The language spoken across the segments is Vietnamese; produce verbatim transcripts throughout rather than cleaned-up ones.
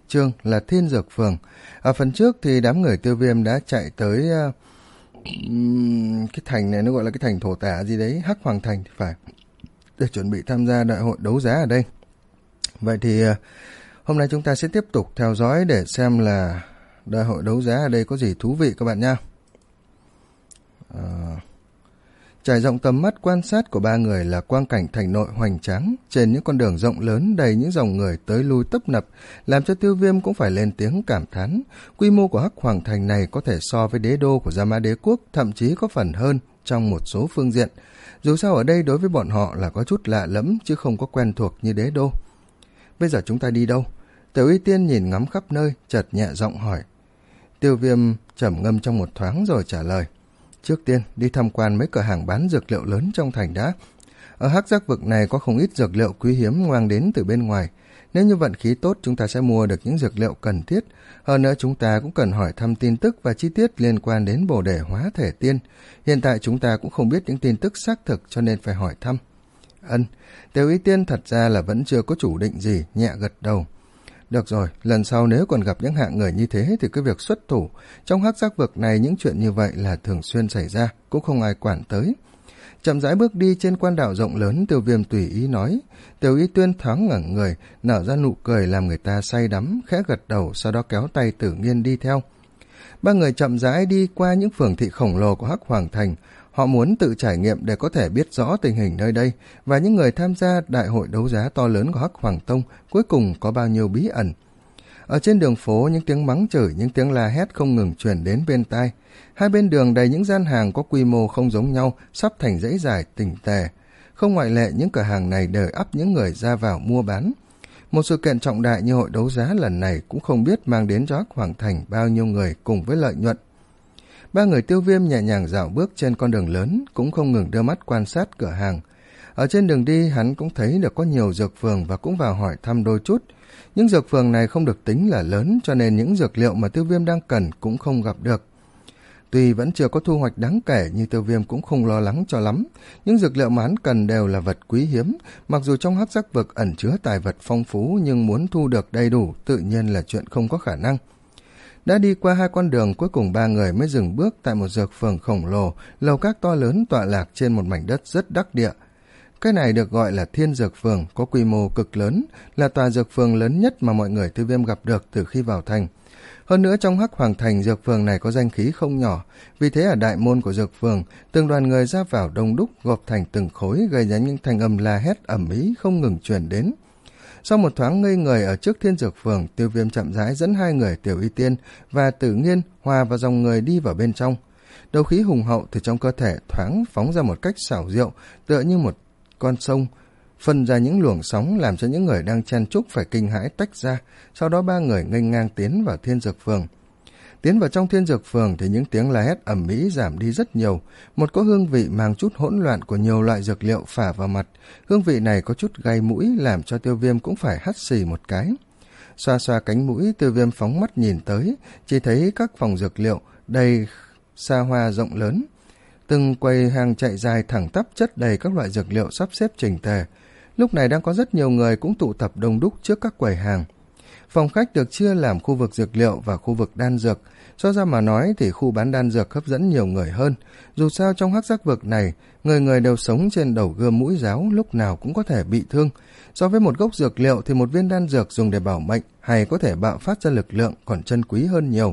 chương là Thiên Dược Phường. Ở phần trước thì đám người Tiêu Viêm đã chạy tới uh, cái thành này, nó gọi là cái thành thổ tả gì đấy, Hắc Hoàng Thành thì phải, để chuẩn bị tham gia đại hội đấu giá ở đây. Vậy thì uh, hôm nay chúng ta sẽ tiếp tục theo dõi để xem là đại hội đấu giá ở đây có gì thú vị các bạn nha. Uh, Trải rộng tầm mắt quan sát của ba người là quang cảnh thành nội hoành tráng, trên những con đường rộng lớn đầy những dòng người tới lui tấp nập, làm cho Tiêu Viêm cũng phải lên tiếng cảm thán. Quy mô của Hắc Hoàng Thành này có thể so với đế đô của Gia Mã Đế Quốc, thậm chí có phần hơn trong một số phương diện. Dù sao ở đây đối với bọn họ là có chút lạ lẫm chứ không có quen thuộc như đế đô. Bây giờ chúng ta đi đâu? Tiểu Y Tiên nhìn ngắm khắp nơi, chợt nhẹ giọng hỏi. Tiêu Viêm trầm ngâm trong một thoáng rồi trả lời. Trước tiên, đi tham quan mấy cửa hàng bán dược liệu lớn trong thành đã. Ở Hắc Giác Vực này có không ít dược liệu quý hiếm mang đến từ bên ngoài. Nếu như vận khí tốt, chúng ta sẽ mua được những dược liệu cần thiết. Hơn nữa, chúng ta cũng cần hỏi thăm tin tức và chi tiết liên quan đến Bồ Đề Hóa Thể Tiên. Hiện tại chúng ta cũng không biết những tin tức xác thực cho nên phải hỏi thăm. Ân, Tiểu Y Tiên thật ra là vẫn chưa có chủ định gì, nhẹ gật đầu. Được rồi, lần sau nếu còn gặp những hạng người như thế thì cái việc xuất thủ. Trong Hắc Giác Vực này những chuyện như vậy là thường xuyên xảy ra, cũng không ai quản tới. Chậm rãi bước đi trên quan đạo rộng lớn, Tiêu Viêm tùy ý nói. Tiểu Y Tuyên thoáng ngẩng người, nở ra nụ cười làm người ta say đắm, khẽ gật đầu, sau đó kéo tay Tử Nghiên đi theo. Ba người chậm rãi đi qua những phường thị khổng lồ của Hắc Hoàng Thành. Họ muốn tự trải nghiệm để có thể biết rõ tình hình nơi đây và những người tham gia đại hội đấu giá to lớn của Hắc Hoàng Tông cuối cùng có bao nhiêu bí ẩn. Ở trên đường phố, những tiếng mắng chửi, những tiếng la hét không ngừng truyền đến bên tai. Hai bên đường đầy những gian hàng có quy mô không giống nhau, sắp thành dãy dài chỉnh tề. Không ngoại lệ, những cửa hàng này đều ắp những người ra vào mua bán. Một sự kiện trọng đại như hội đấu giá lần này cũng không biết mang đến cho Hắc Hoàng Thành bao nhiêu người cùng với lợi nhuận. Ba người Tiêu Viêm nhẹ nhàng dạo bước trên con đường lớn, cũng không ngừng đưa mắt quan sát cửa hàng. Ở trên đường đi, hắn cũng thấy được có nhiều dược phường và cũng vào hỏi thăm đôi chút. Những dược phường này không được tính là lớn, cho nên những dược liệu mà Tiêu Viêm đang cần cũng không gặp được. Tuy vẫn chưa có thu hoạch đáng kể, nhưng Tiêu Viêm cũng không lo lắng cho lắm. Những dược liệu mà hắn cần đều là vật quý hiếm, mặc dù trong Hắc Giác Vực ẩn chứa tài vật phong phú, nhưng muốn thu được đầy đủ tự nhiên là chuyện không có khả năng. Đã đi qua hai con đường, cuối cùng ba người mới dừng bước tại một dược phường khổng lồ, lầu các to lớn tọa lạc trên một mảnh đất rất đắc địa. Cái này được gọi là Thiên Dược Phường, có quy mô cực lớn, là tòa dược phường lớn nhất mà mọi người Tiêu Viêm gặp được từ khi vào thành. Hơn nữa trong Hắc Hoàng Thành, dược phường này có danh khí không nhỏ, vì thế ở đại môn của dược phường, từng đoàn người ra vào đông đúc gộp thành từng khối, gây ra những thanh âm la hét ầm ĩ không ngừng truyền đến. Sau một thoáng ngây người ở trước Thiên Dược Phường, Tiêu Viêm chậm rãi dẫn hai người Tiểu Y Tiên và Tử Nghiên hòa vào dòng người đi vào bên trong. Đấu khí hùng hậu từ trong cơ thể thoáng phóng ra một cách xảo diệu, tựa như một con sông, phân ra những luồng sóng làm cho những người đang chen chúc phải kinh hãi tách ra. Sau đó ba người nghênh ngang tiến vào Thiên Dược Phường. Tiến vào trong Thiên Dược Phường thì những tiếng la hét ầm ĩ giảm đi rất nhiều. Một có hương vị mang chút hỗn loạn của nhiều loại dược liệu phả vào mặt. Hương vị này có chút gai mũi, làm cho Tiêu Viêm cũng phải hắt xì một cái. Xoa xoa cánh mũi, Tiêu Viêm phóng mắt nhìn tới, chỉ thấy các phòng dược liệu đầy xa hoa rộng lớn. Từng quầy hàng chạy dài thẳng tắp chất đầy các loại dược liệu sắp xếp chỉnh tề. Lúc này đang có rất nhiều người cũng tụ tập đông đúc trước các quầy hàng. Phòng khách được chia làm khu vực dược liệu và khu vực đan dược. So ra mà nói thì khu bán đan dược hấp dẫn nhiều người hơn. Dù sao trong Hắc Giác Vực này, người người đều sống trên đầu gươm mũi giáo, lúc nào cũng có thể bị thương. So với một gốc dược liệu thì một viên đan dược dùng để bảo mệnh hay có thể bạo phát ra lực lượng còn chân quý hơn nhiều.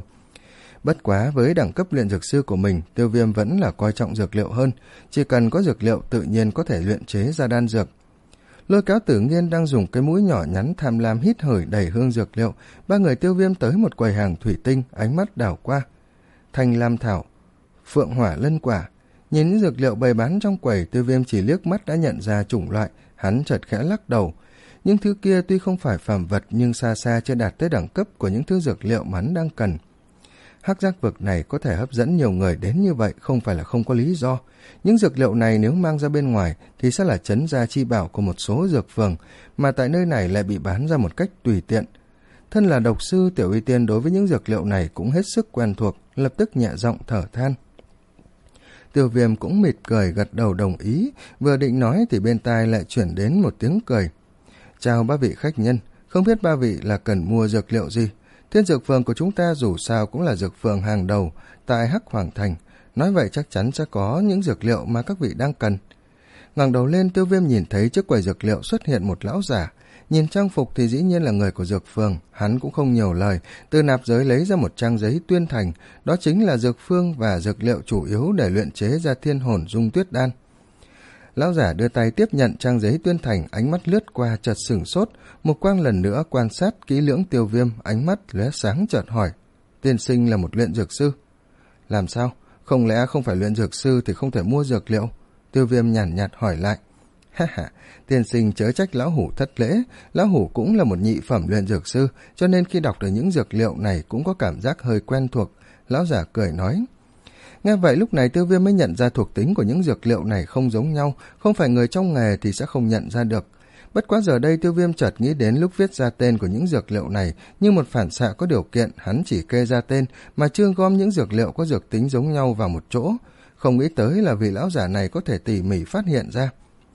Bất quá với đẳng cấp luyện dược sư của mình, Tiêu Viêm vẫn là coi trọng dược liệu hơn. Chỉ cần có dược liệu tự nhiên có thể luyện chế ra đan dược. Lôi kéo Tử Nghiên đang dùng cái mũi nhỏ nhắn tham lam hít hửi đầy hương dược liệu, ba người Tiêu Viêm tới một quầy hàng thủy tinh, ánh mắt đảo qua. Thanh lam thảo, phượng hỏa lân quả. Nhìn những dược liệu bày bán trong quầy, Tiêu Viêm chỉ liếc mắt đã nhận ra chủng loại, hắn chợt khẽ lắc đầu. Những thứ kia tuy không phải phàm vật nhưng xa xa chưa đạt tới đẳng cấp của những thứ dược liệu mà hắn đang cần. Hắc Giác Vực này có thể hấp dẫn nhiều người đến như vậy không phải là không có lý do. Những dược liệu này nếu mang ra bên ngoài thì sẽ là trấn gia chi bảo của một số dược phường, mà tại nơi này lại bị bán ra một cách tùy tiện. Thân là độc sư, Tiểu Y Tiên đối với những dược liệu này cũng hết sức quen thuộc, lập tức nhẹ giọng thở than. Tiêu Viêm cũng mỉm cười gật đầu đồng ý, vừa định nói thì bên tai lại chuyển đến một tiếng cười. Chào ba vị khách nhân, không biết ba vị là cần mua dược liệu gì. Thiên dược phường của chúng ta dù sao cũng là dược phường hàng đầu tại Hắc Hoàng Thành, nói vậy chắc chắn sẽ có những dược liệu mà các vị đang cần. Ngẩng đầu lên, Tiêu Viêm nhìn thấy trước quầy dược liệu xuất hiện một lão giả. Nhìn trang phục thì dĩ nhiên là người của dược phường, hắn cũng không nhiều lời, từ nạp giới lấy ra một trang giấy tuyên thành, đó chính là dược phương và dược liệu chủ yếu để luyện chế ra thiên hồn dung tuyết đan. Lão giả đưa tay tiếp nhận trang giấy tuyên thành, ánh mắt lướt qua chợt sửng sốt, mục quang lần nữa quan sát kỹ lưỡng Tiêu Viêm, ánh mắt lóe sáng chợt hỏi: tiên sinh là một luyện dược sư? Làm sao? Không lẽ không phải luyện dược sư thì không thể mua dược liệu? Tiêu Viêm nhàn nhạt hỏi lại. Ha ha, tiên sinh chớ trách lão hủ thất lễ, lão hủ cũng là một nhị phẩm luyện dược sư, cho nên khi đọc được những dược liệu này cũng có cảm giác hơi quen thuộc. Lão giả cười nói. Nghe vậy lúc này Tiêu Viêm mới nhận ra thuộc tính của những dược liệu này không giống nhau, không phải người trong nghề thì sẽ không nhận ra được. Bất quá giờ đây Tiêu Viêm chợt nghĩ đến lúc viết ra tên của những dược liệu này, như một phản xạ có điều kiện, hắn chỉ kê ra tên mà chưa gom những dược liệu có dược tính giống nhau vào một chỗ. Không nghĩ tới là vị lão giả này có thể tỉ mỉ phát hiện ra.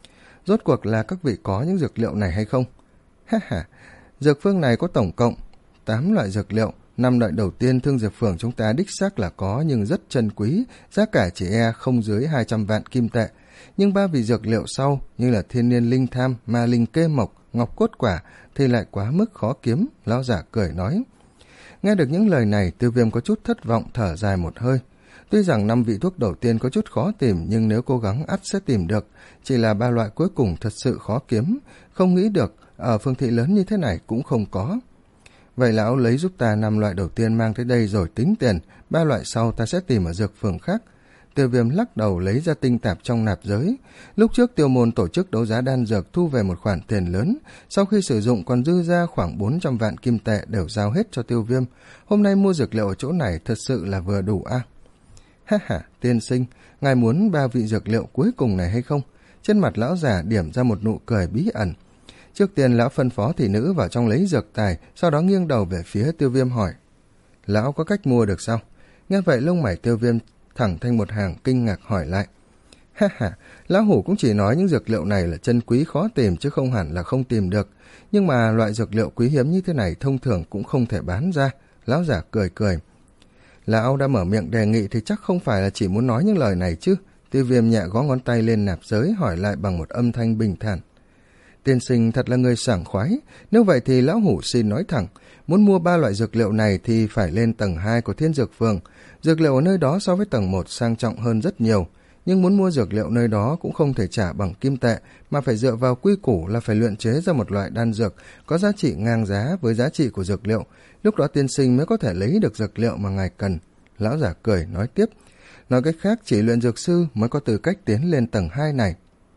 Rốt cuộc là các vị có những dược liệu này hay không? Ha ha, dược phương này có tổng cộng tám loại dược liệu. Năm loại đầu tiên thương dược phường chúng ta đích xác là có nhưng rất chân quý, giá cả chỉ e không dưới hai trăm vạn kim tệ. Nhưng ba vị dược liệu sau như là thiên niên linh tham, ma linh kê mộc, ngọc cốt quả thì lại quá mức khó kiếm, lão giả cười nói. Nghe được những lời này, Tiêu Viêm có chút thất vọng thở dài một hơi. Tuy rằng năm vị thuốc đầu tiên có chút khó tìm nhưng nếu cố gắng ắt sẽ tìm được, chỉ là ba loại cuối cùng thật sự khó kiếm, không nghĩ được ở phương thị lớn như thế này cũng không có. Vậy lão lấy giúp ta năm loại đầu tiên mang tới đây rồi tính tiền, ba loại sau ta sẽ tìm ở dược phường khác. Tiêu Viêm lắc đầu lấy ra tinh tạp trong nạp giới. Lúc trước Tiêu môn tổ chức đấu giá đan dược thu về một khoản tiền lớn, sau khi sử dụng còn dư ra khoảng bốn trăm vạn kim tệ đều giao hết cho Tiêu Viêm. Hôm nay mua dược liệu ở chỗ này thật sự là vừa đủ a. À? Ha ha, tiên sinh, ngài muốn ba vị dược liệu cuối cùng này hay không? Trên mặt lão già điểm ra một nụ cười bí ẩn. Trước tiên lão phân phó thị nữ vào trong lấy dược tài, sau đó nghiêng đầu về phía Tiêu Viêm hỏi. Lão có cách mua được sao? Nghe vậy lông mày Tiêu Viêm thẳng thành một hàng kinh ngạc hỏi lại. Ha ha, lão hủ cũng chỉ nói những dược liệu này là chân quý khó tìm chứ không hẳn là không tìm được. Nhưng mà loại dược liệu quý hiếm như thế này thông thường cũng không thể bán ra. Lão giả cười cười. Lão đã mở miệng đề nghị thì chắc không phải là chỉ muốn nói những lời này chứ. Tiêu Viêm nhẹ gõ ngón tay lên nạp giới hỏi lại bằng một âm thanh bình thản. Tiên sinh thật là người sảng khoái, nếu vậy thì lão hủ xin nói thẳng, muốn mua ba loại dược liệu này thì phải lên tầng hai của Thiên Dược Phường. Dược liệu ở nơi đó so với tầng một sang trọng hơn rất nhiều, nhưng muốn mua dược liệu nơi đó cũng không thể trả bằng kim tệ, mà phải dựa vào quy củ là phải luyện chế ra một loại đan dược có giá trị ngang giá với giá trị của dược liệu, lúc đó tiên sinh mới có thể lấy được dược liệu mà ngài cần. Lão giả cười nói tiếp, nói cách khác chỉ luyện dược sư mới có tư cách tiến lên tầng hai này.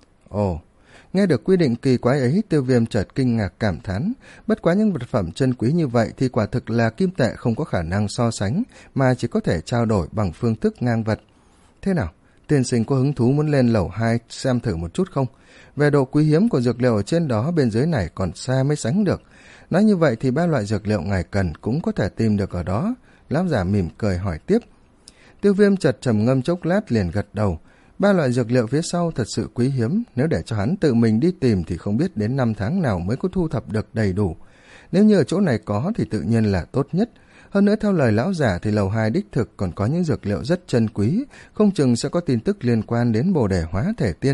Ồ, nghe được quy định kỳ quái ấy, Tiêu Viêm chợt kinh ngạc cảm thán, bất quá những vật phẩm chân quý như vậy thì quả thực là kim tệ không có khả năng so sánh, mà chỉ có thể trao đổi bằng phương thức ngang vật. Thế nào, tiên sinh có hứng thú muốn lên lầu hai xem thử một chút không? Về độ quý hiếm của dược liệu ở trên đó bên dưới này còn xa mới sánh được. Nói như vậy thì ba loại dược liệu ngài cần cũng có thể tìm được ở đó. Lão giả mỉm cười hỏi tiếp. Tiêu Viêm chợt trầm ngâm chốc lát liền gật đầu. Ba loại dược liệu phía sau thật sự quý hiếm, nếu để cho hắn tự mình đi tìm thì không biết đến năm tháng nào mới có thu thập được đầy đủ. Nếu như ở chỗ này có thì tự nhiên là tốt nhất. Hơn nữa theo lời lão giả thì lầu hai đích thực còn có những dược liệu rất chân quý, không chừng sẽ có tin tức liên quan đến bồ đề hóa thể tiên.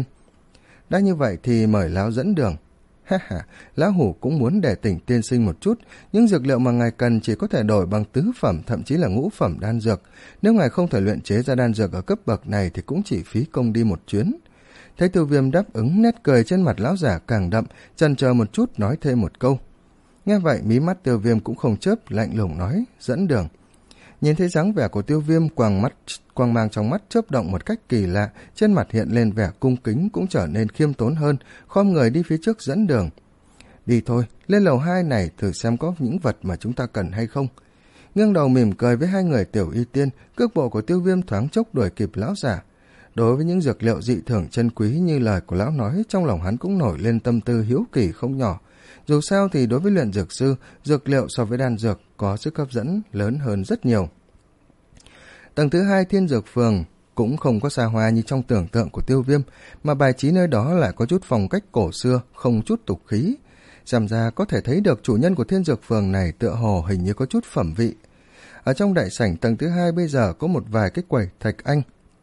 Đã như vậy thì mời lão dẫn đường. Ha ha, lão hủ cũng muốn để tỉnh tiên sinh một chút, những dược liệu mà ngài cần chỉ có thể đổi bằng tứ phẩm thậm chí là ngũ phẩm đan dược. Nếu ngài không thể luyện chế ra đan dược ở cấp bậc này thì cũng chỉ phí công đi một chuyến. Thấy Tiêu Viêm đáp ứng, nét cười trên mặt lão giả càng đậm, chần chờ một chút nói thêm một câu. Nghe vậy mí mắt Tiêu Viêm cũng không chớp, lạnh lùng nói, dẫn đường. Nhìn thấy dáng vẻ của Tiêu Viêm, quang mắt quang mang trong mắt chớp động một cách kỳ lạ, trên mặt hiện lên vẻ cung kính cũng trở nên khiêm tốn hơn, khom người đi phía trước dẫn đường. Đi thôi, lên lầu hai này thử xem có những vật mà chúng ta cần hay không. Nghiêng đầu mỉm cười với hai người tiểu y tiên, cước bộ của Tiêu Viêm thoáng chốc đuổi kịp lão giả. Đối với những dược liệu dị thường chân quý như lời của lão nói, trong lòng hắn cũng nổi lên tâm tư hiếu kỳ không nhỏ. Dù sao thì đối với luyện dược sư, dược liệu so với đan dược có sức hấp dẫn lớn hơn rất nhiều. Tầng thứ hai Thiên Dược Phường cũng không có xa hoa như trong tưởng tượng của Tiêu Viêm, mà bài trí nơi đó lại có chút phong cách cổ xưa, không chút tục khí. Xem ra có thể thấy được chủ nhân của thiên dược phường này tựa hồ hình như có chút phẩm vị. Ở trong đại sảnh tầng thứ hai bây giờ có một vài cái quầy thạch anh.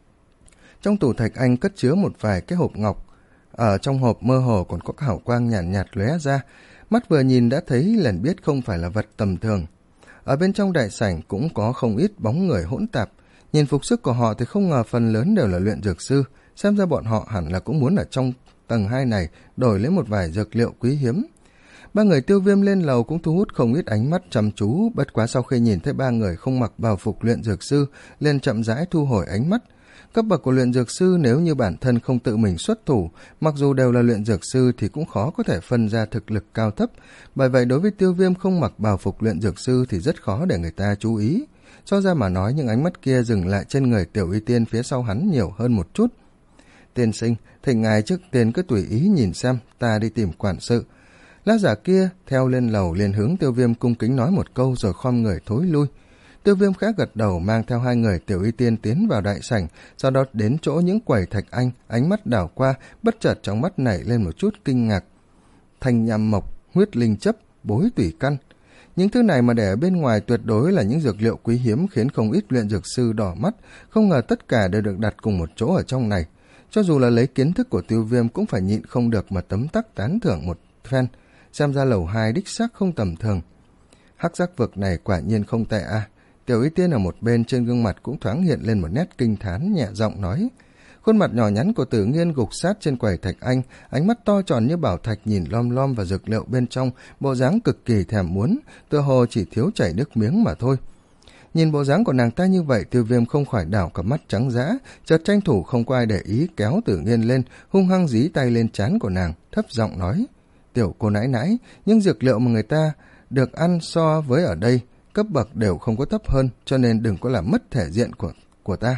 Trong tủ thạch anh cất chứa một vài cái hộp ngọc. Ở trong hộp mơ hồ còn có hào quang nhàn nhạt, nhạt lóe ra. Mắt vừa nhìn đã thấy liền biết không phải là vật tầm thường. Ở bên trong đại sảnh cũng có không ít bóng người hỗn tạp. Nhìn phục sức của họ thì không ngờ phần lớn đều là luyện dược sư. Xem ra bọn họ hẳn là cũng muốn ở trong tầng hai này đổi lấy một vài dược liệu quý hiếm. Ba người Tiêu Viêm lên lầu cũng thu hút không ít ánh mắt chăm chú, bất quá sau khi nhìn thấy ba người không mặc bào phục luyện dược sư, liền chậm rãi thu hồi ánh mắt. Cấp bậc của luyện dược sư nếu như bản thân không tự mình xuất thủ, mặc dù đều là luyện dược sư thì cũng khó có thể phân ra thực lực cao thấp, bởi vậy đối với Tiêu Viêm không mặc bào phục luyện dược sư thì rất khó để người ta chú ý. So ra mà nói những ánh mắt kia dừng lại trên người Tiểu Y Tiên phía sau hắn nhiều hơn một chút. Tiên sinh, thỉnh ngài trước tiên cứ tùy ý nhìn xem, ta đi tìm quản sự. Lão giả kia theo lên lầu liền hướng Tiêu Viêm cung kính nói một câu rồi khom người thối lui. Tiêu Viêm khẽ gật đầu mang theo hai người Tiểu Y Tiên tiến vào đại sảnh, sau đó đến chỗ những quầy thạch anh, ánh mắt đảo qua, bất chợt trong mắt nảy lên một chút kinh ngạc. Thanh nham mộc, huyết linh chấp, bối tủy căn. Những thứ này mà để ở bên ngoài tuyệt đối là những dược liệu quý hiếm khiến không ít luyện dược sư đỏ mắt, không ngờ tất cả đều được đặt cùng một chỗ ở trong này. Cho dù là lấy kiến thức của Tiêu Viêm cũng phải nhịn không được mà tấm tắc tán thưởng một phen. Xem ra lầu hai đích xác không tầm thường. Hắc giác vực này quả nhiên không tệ a. Tiểu Y Tiên ở một bên trên gương mặt cũng thoáng hiện lên một nét kinh thán, nhẹ giọng nói. Khuôn mặt nhỏ nhắn của Tử Nghiên gục sát trên quầy thạch anh, ánh mắt to tròn như bảo thạch nhìn lom lom vào dược liệu bên trong, bộ dáng cực kỳ thèm muốn, tựa hồ chỉ thiếu chảy nước miếng mà thôi. Nhìn bộ dáng của nàng ta như vậy, Tiêu Viêm không khỏi đảo cả mắt trắng dã, chợt tranh thủ không có ai để ý kéo Tử Nghiên lên, hung hăng dí tay lên trán của nàng, thấp giọng nói. Tiểu cô nãi nãi, những dược liệu mà người ta được ăn so với ở đây, cấp bậc đều không có thấp hơn, cho nên đừng có làm mất thể diện của, của ta.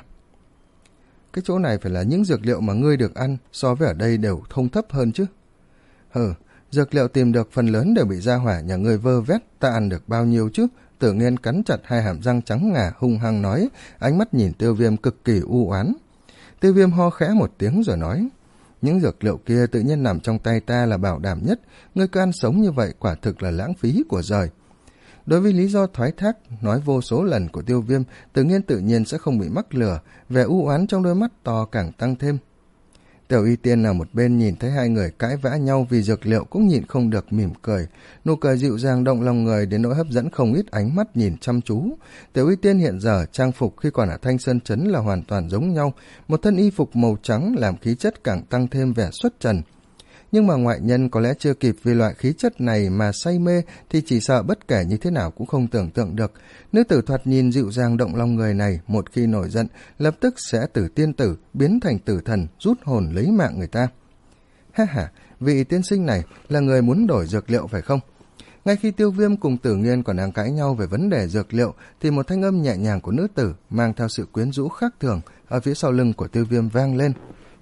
Cái chỗ này phải là những dược liệu mà ngươi được ăn so với ở đây đều không thấp hơn chứ. Hừ, dược liệu tìm được phần lớn đều bị gia hỏa nhà ngươi vơ vét, ta ăn được bao nhiêu chứ? Tử Nghiên cắn chặt hai hàm răng trắng ngà hung hăng nói, ánh mắt nhìn Tiêu Viêm cực kỳ u oán. Tiêu Viêm ho khẽ một tiếng rồi nói, những dược liệu kia tự nhiên nằm trong tay ta là bảo đảm nhất, ngươi cứ ăn sống như vậy quả thực là lãng phí của giời. Đối với lý do thoái thác nói vô số lần của Tiêu Viêm, Tử Nghiên tự nhiên sẽ không bị mắc lừa, vẻ u oán trong đôi mắt to càng tăng thêm. Tiểu Y Tiên ở một bên nhìn thấy hai người cãi vã nhau vì dược liệu cũng nhịn không được mỉm cười, nụ cười dịu dàng động lòng người đến nỗi hấp dẫn không ít ánh mắt nhìn chăm chú. Tiểu Y Tiên hiện giờ trang phục khi còn ở Thanh Sơn Trấn là hoàn toàn giống nhau, một thân y phục màu trắng làm khí chất càng tăng thêm vẻ xuất trần. Nhưng mà ngoại nhân có lẽ chưa kịp vì loại khí chất này mà say mê thì chỉ sợ bất kể như thế nào cũng không tưởng tượng được. Nữ tử thoạt nhìn dịu dàng động lòng người này một khi nổi giận lập tức sẽ từ tiên tử biến thành tử thần rút hồn lấy mạng người ta. Ha ha, vị tiên sinh này là người muốn đổi dược liệu phải không? Ngay khi Tiêu Viêm cùng Tử Nghiên còn đang cãi nhau về vấn đề dược liệu thì một thanh âm nhẹ nhàng của nữ tử mang theo sự quyến rũ khác thường ở phía sau lưng của Tiêu Viêm vang lên.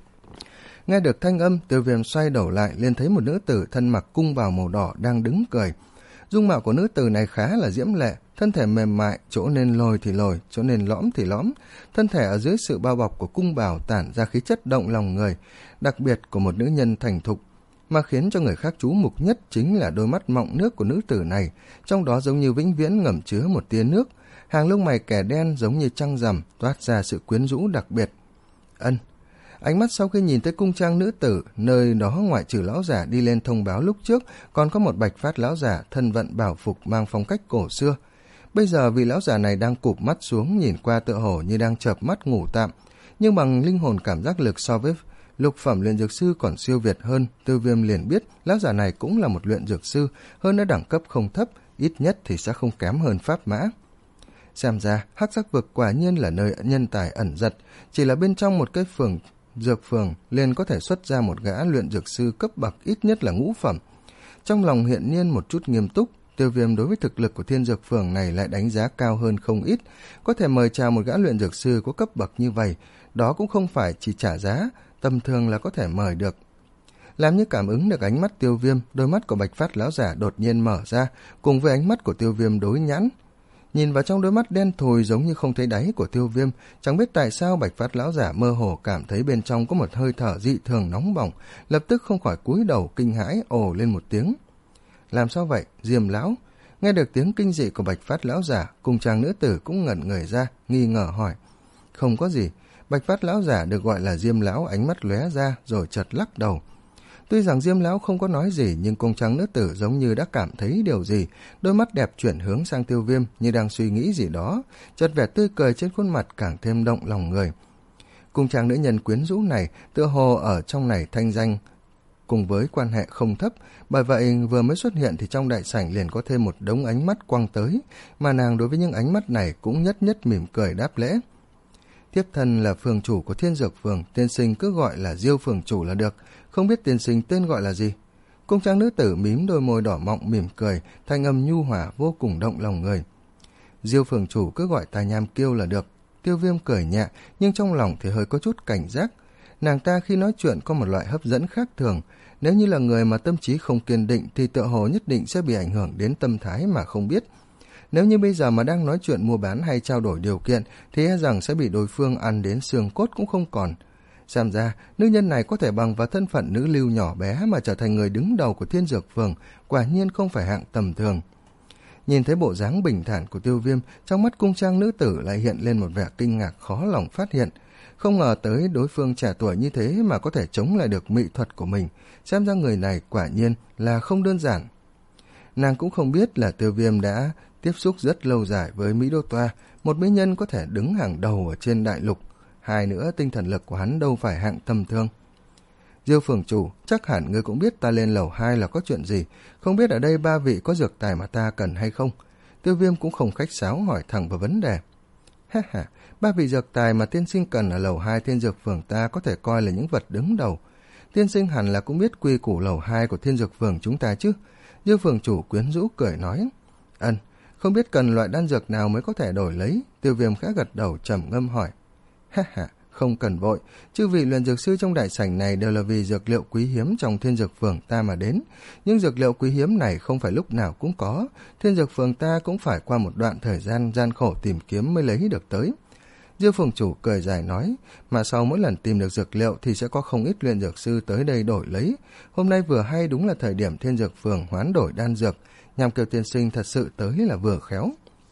Nghe được thanh âm, Tiêu Viêm xoay đầu lại liền thấy một nữ tử thân mặc cung bào màu đỏ đang đứng cười. Dung mạo của nữ tử này khá là diễm lệ, thân thể mềm mại, chỗ nên lồi thì lồi, chỗ nên lõm thì lõm. Thân thể ở dưới sự bao bọc của cung bào tản ra khí chất động lòng người, đặc biệt của một nữ nhân thành thục. Mà khiến cho người khác chú mục nhất chính là đôi mắt mọng nước của nữ tử này, trong đó giống như vĩnh viễn ngậm chứa một tia nước. Hàng lông mày kẻ đen giống như trăng rằm toát ra sự quyến rũ đặc biệt. Ân. Ánh mắt sau khi nhìn thấy cung trang nữ tử, nơi đó ngoại trừ lão giả đi lên thông báo lúc trước, còn có một bạch phát lão giả thân vận bảo phục mang phong cách cổ xưa. Bây giờ vị lão giả này đang cụp mắt xuống, nhìn qua tựa hồ như đang chợp mắt ngủ tạm, nhưng bằng linh hồn cảm giác lực so với lục phẩm luyện dược sư còn siêu việt hơn, Tiêu Viêm liền biết lão giả này cũng là một luyện dược sư, hơn nữa đẳng cấp không thấp, ít nhất thì sẽ không kém hơn pháp mã. Xem ra hắc giác vực quả nhiên là nơi nhân tài ẩn giật, chỉ là bên trong một cái phường dược phường liền có thể xuất ra một gã luyện dược sư cấp bậc ít nhất là ngũ phẩm. Trong lòng hiện nhiên một chút nghiêm túc, Tiêu Viêm đối với thực lực của thiên dược phường này lại đánh giá cao hơn không ít. Có thể mời chào một gã luyện dược sư có cấp bậc như vậy, đó cũng không phải chỉ trả giá, tầm thường là có thể mời được. Làm như cảm ứng được ánh mắt Tiêu Viêm, đôi mắt của bạch phát lão giả đột nhiên mở ra, cùng với ánh mắt của Tiêu Viêm đối nhãn. Nhìn vào trong đôi mắt đen thùi giống như không thấy đáy của Tiêu Viêm, chẳng biết tại sao bạch phát lão giả mơ hồ cảm thấy bên trong có một hơi thở dị thường nóng bỏng, lập tức không khỏi cúi đầu kinh hãi ồ lên một tiếng. làm sao vậy, Diêm lão? Nghe được tiếng kinh dị của Bạch Phát lão giả, cùng chàng nữ tử cũng ngẩn người ra, nghi ngờ hỏi. Không có gì. Bạch Phát lão giả được gọi là Diêm lão ánh mắt lóe ra rồi chợt lắc đầu. Tuy rằng Diêm lão không có nói gì, nhưng cung trắng nữ tử giống như đã cảm thấy điều gì, đôi mắt đẹp chuyển hướng sang Tiêu Viêm như đang suy nghĩ gì đó, chợt vẻ tươi cười trên khuôn mặt càng thêm động lòng người. Cung trắng nữ nhân quyến rũ này tựa hồ ở trong này thanh danh cùng với quan hệ không thấp, bởi vậy vừa mới xuất hiện thì trong đại sảnh liền có thêm một đống ánh mắt quăng tới, mà nàng đối với những ánh mắt này cũng nhất nhất mỉm cười đáp lễ. Tiếp thân là phường chủ của Thiên Dược Phường, tiên sinh cứ gọi là Diêu phường chủ là được, không biết tiên sinh tên gọi là gì. Cung trang nữ tử mím đôi môi đỏ mọng mỉm cười, thanh âm nhu hòa vô cùng động lòng người. Diêu phường chủ cứ gọi ta Nham Kiêu là được. Tiêu Viêm cười nhẹ, nhưng trong lòng thì hơi có chút cảnh giác. Nàng ta khi nói chuyện có một loại hấp dẫn khác thường, nếu như là người mà tâm trí không kiên định thì tựa hồ nhất định sẽ bị ảnh hưởng đến tâm thái mà không biết. Nếu như bây giờ mà đang nói chuyện mua bán hay trao đổi điều kiện thì e rằng sẽ bị đối phương ăn đến xương cốt cũng không còn. Xem ra, nữ nhân này có thể bằng vào thân phận nữ lưu nhỏ bé mà trở thành người đứng đầu của Thiên Dược Phường, quả nhiên không phải hạng tầm thường. Nhìn thấy bộ dáng bình thản của Tiêu Viêm, trong mắt cung trang nữ tử lại hiện lên một vẻ kinh ngạc khó lòng phát hiện. Không ngờ tới đối phương trẻ tuổi như thế mà có thể chống lại được mỹ thuật của mình, xem ra người này quả nhiên là không đơn giản. Nàng cũng không biết là Tiêu Viêm đã tiếp xúc rất lâu dài với Mỹ Đô Toa, một mỹ nhân có thể đứng hàng đầu ở trên đại lục. Hai nữa, tinh thần lực của hắn đâu phải hạng tầm thường. Diêu phường chủ, chắc hẳn ngươi cũng biết ta lên lầu hai là có chuyện gì, không biết ở đây ba vị có dược tài mà ta cần hay không? Tiêu Viêm cũng không khách sáo hỏi thẳng vào vấn đề. Ha ha, ba vị dược tài mà tiên sinh cần ở lầu hai Thiên Dược Phường ta có thể coi là những vật đứng đầu. Tiên sinh hẳn là cũng biết quy củ lầu hai của Thiên Dược Phường chúng ta chứ? Diêu phường chủ quyến rũ cười nói. Ân, không biết cần loại đan dược nào mới có thể đổi lấy? Tiêu Viêm khẽ gật đầu trầm ngâm hỏi. Ha ha, không cần vội, chư vị luyện dược sư trong đại sảnh này đều là vì dược liệu quý hiếm trong Thiên Dược Phường ta mà đến. Nhưng dược liệu quý hiếm này không phải lúc nào cũng có, Thiên Dược Phường ta cũng phải qua một đoạn thời gian gian khổ tìm kiếm mới lấy được tới. Diêu phường chủ cười dài nói, mà sau mỗi lần tìm được dược liệu thì sẽ có không ít luyện dược sư tới đây đổi lấy. Hôm nay vừa hay đúng là thời điểm Thiên Dược Phường hoán đổi đan dược, Nham Kiêu tiên sinh thật sự tới là vừa khéo.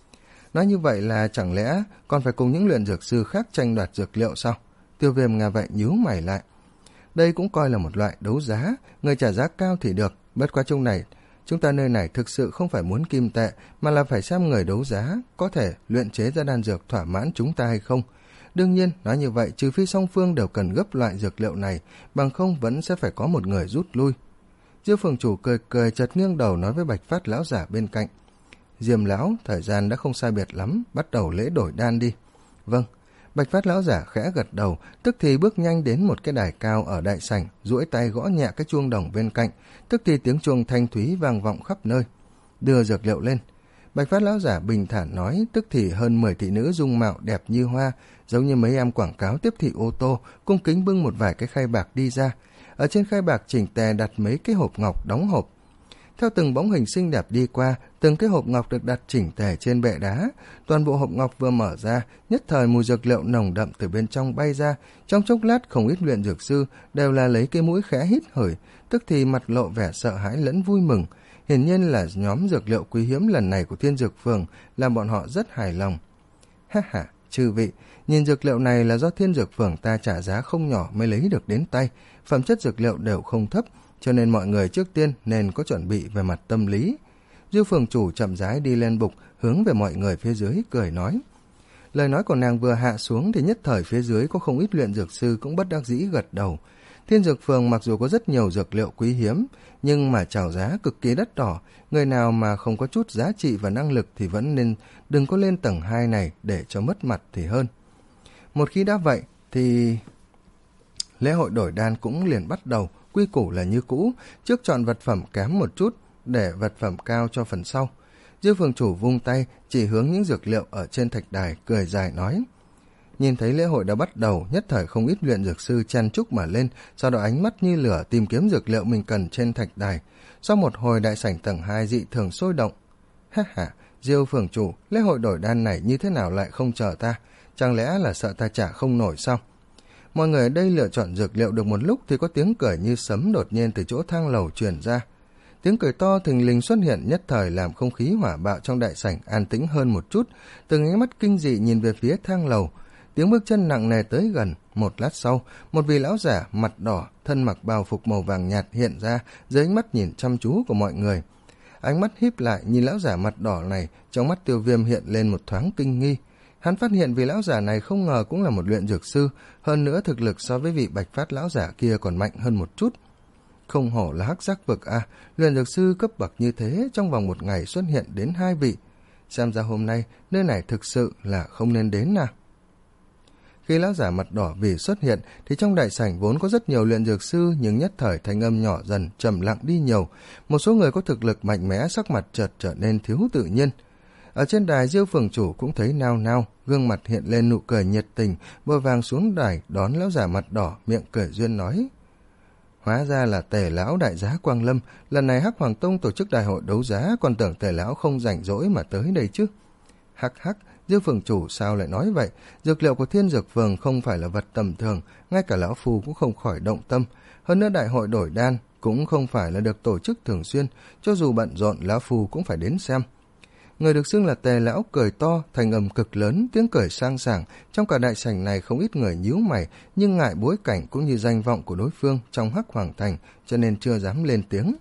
Nói như vậy là chẳng lẽ còn phải cùng những luyện dược sư khác tranh đoạt dược liệu sao? Tiêu Viêm nghe vậy nhíu mày lại. Đây cũng coi là một loại đấu giá, người trả giá cao thì được, bất quá chung này, chúng ta nơi này thực sự không phải muốn kim tệ, mà là phải xem người đấu giá có thể luyện chế ra đan dược thỏa mãn chúng ta hay không. Đương nhiên, nói như vậy, trừ phi song phương đều cần gấp loại dược liệu này, bằng không vẫn sẽ phải có một người rút lui. Diêu phường chủ cười cười chợt nghiêng đầu nói với Bạch Phát lão giả bên cạnh. Diêm lão, thời gian đã không sai biệt lắm, bắt đầu lễ đổi đan đi. Vâng. Bạch Phát lão giả khẽ gật đầu, tức thì bước nhanh đến một cái đài cao ở đại sảnh, duỗi tay gõ nhẹ cái chuông đồng bên cạnh, tức thì tiếng chuông thanh thúy vang vọng khắp nơi. Đưa dược liệu lên. Bạch Phát lão giả bình thản nói, tức thì hơn mười thị nữ dung mạo đẹp như hoa, giống như mấy em quảng cáo tiếp thị ô tô, cung kính bưng một vài cái khay bạc đi ra. Ở trên khay bạc chỉnh tề đặt mấy cái hộp ngọc đóng hộp. Theo từng bóng hình xinh đẹp đi qua, từng cái hộp ngọc được đặt chỉnh tề trên bệ đá. Toàn bộ hộp ngọc vừa mở ra, nhất thời mùi dược liệu nồng đậm từ bên trong bay ra. Trong chốc lát không ít luyện dược sư đều là lấy cái mũi khẽ hít hửi, tức thì mặt lộ vẻ sợ hãi lẫn vui mừng. Hiển nhiên là nhóm dược liệu quý hiếm lần này của Thiên Dược Phường làm bọn họ rất hài lòng. Ha ha, chư vị, nhìn dược liệu này là do Thiên Dược Phường ta trả giá không nhỏ mới lấy được đến tay, phẩm chất dược liệu đều không thấp, cho nên mọi người trước tiên nên có chuẩn bị về mặt tâm lý. Diêu phường chủ chậm rãi đi lên bục, hướng về mọi người phía dưới cười nói. Lời nói của nàng vừa hạ xuống thì nhất thời phía dưới có không ít luyện dược sư cũng bất đắc dĩ gật đầu. Thiên Dược Phường mặc dù có rất nhiều dược liệu quý hiếm, nhưng mà chào giá cực kỳ đắt đỏ, người nào mà không có chút giá trị và năng lực thì vẫn nên đừng có lên tầng hai này để cho mất mặt thì hơn. Một khi đã vậy thì lễ hội đổi đan cũng liền bắt đầu, quy củ là như cũ, trước chọn vật phẩm kém một chút để vật phẩm cao cho phần sau. Diêu phường chủ vung tay chỉ hướng những dược liệu ở trên thạch đài, cười dài nói. Nhìn thấy lễ hội đã bắt đầu, nhất thời không ít luyện dược sư chen chúc mà lên, sau đó ánh mắt như lửa tìm kiếm dược liệu mình cần trên thạch đài. Sau một hồi đại sảnh tầng hai dị thường sôi động. Ha ha, Diêu phường chủ, lễ hội đổi đan này như thế nào lại không chờ ta? Chẳng lẽ là sợ ta trả không nổi sao? Mọi người ở đây lựa chọn dược liệu được một lúc thì có tiếng cười như sấm đột nhiên từ chỗ thang lầu truyền ra. Tiếng cười to thình lình xuất hiện nhất thời làm không khí hỏa bạo trong đại sảnh an tĩnh hơn một chút, từng ánh mắt kinh dị nhìn về phía thang lầu. Tiếng bước chân nặng nề tới gần, một lát sau, một vị lão giả mặt đỏ, thân mặc bào phục màu vàng nhạt hiện ra dưới ánh mắt nhìn chăm chú của mọi người. Ánh mắt híp lại nhìn lão giả mặt đỏ này, trong mắt Tiêu Viêm hiện lên một thoáng kinh nghi. Hắn phát hiện vị lão giả này không ngờ cũng là một luyện dược sư, hơn nữa thực lực so với vị Bạch Phát lão giả kia còn mạnh hơn một chút. Không hổ là hắc giác vực a, à, luyện dược sư cấp bậc như thế trong vòng một ngày xuất hiện đến hai vị. Xem ra hôm nay nơi này thực sự là không nên đến nào. Khi lão giả mặt đỏ vì xuất hiện thì trong đại sảnh vốn có rất nhiều luyện dược sư, nhưng nhất thời thanh âm nhỏ dần trầm lặng đi nhiều. Một số người có thực lực mạnh mẽ sắc mặt chợt trở nên thiếu tự nhiên. Ở trên đài, Diêu phường chủ cũng thấy nao nao, gương mặt hiện lên nụ cười nhiệt tình, vội vàng xuống đài đón lão giả mặt đỏ, miệng cười duyên nói: Hóa ra là Tề lão đại giá Quang Lâm, lần này Hắc Hoàng Tông tổ chức đại hội đấu giá, còn tưởng Tề lão không rảnh rỗi mà tới đây chứ. Hắc hắc, Diêu phường chủ sao lại nói vậy? Dược liệu của Thiên Dược Phường không phải là vật tầm thường, ngay cả lão phu cũng không khỏi động tâm. Hơn nữa đại hội đổi đan cũng không phải là được tổ chức thường xuyên, cho dù bận rộn lão phu cũng phải đến xem. Người được xưng là Tề lão cười to, thành âm cực lớn, tiếng cười sang sảng. Trong cả đại sảnh này không ít người nhíu mày, nhưng ngại bối cảnh cũng như danh vọng của đối phương trong Hắc Hoàng Thành, cho nên chưa dám lên tiếng.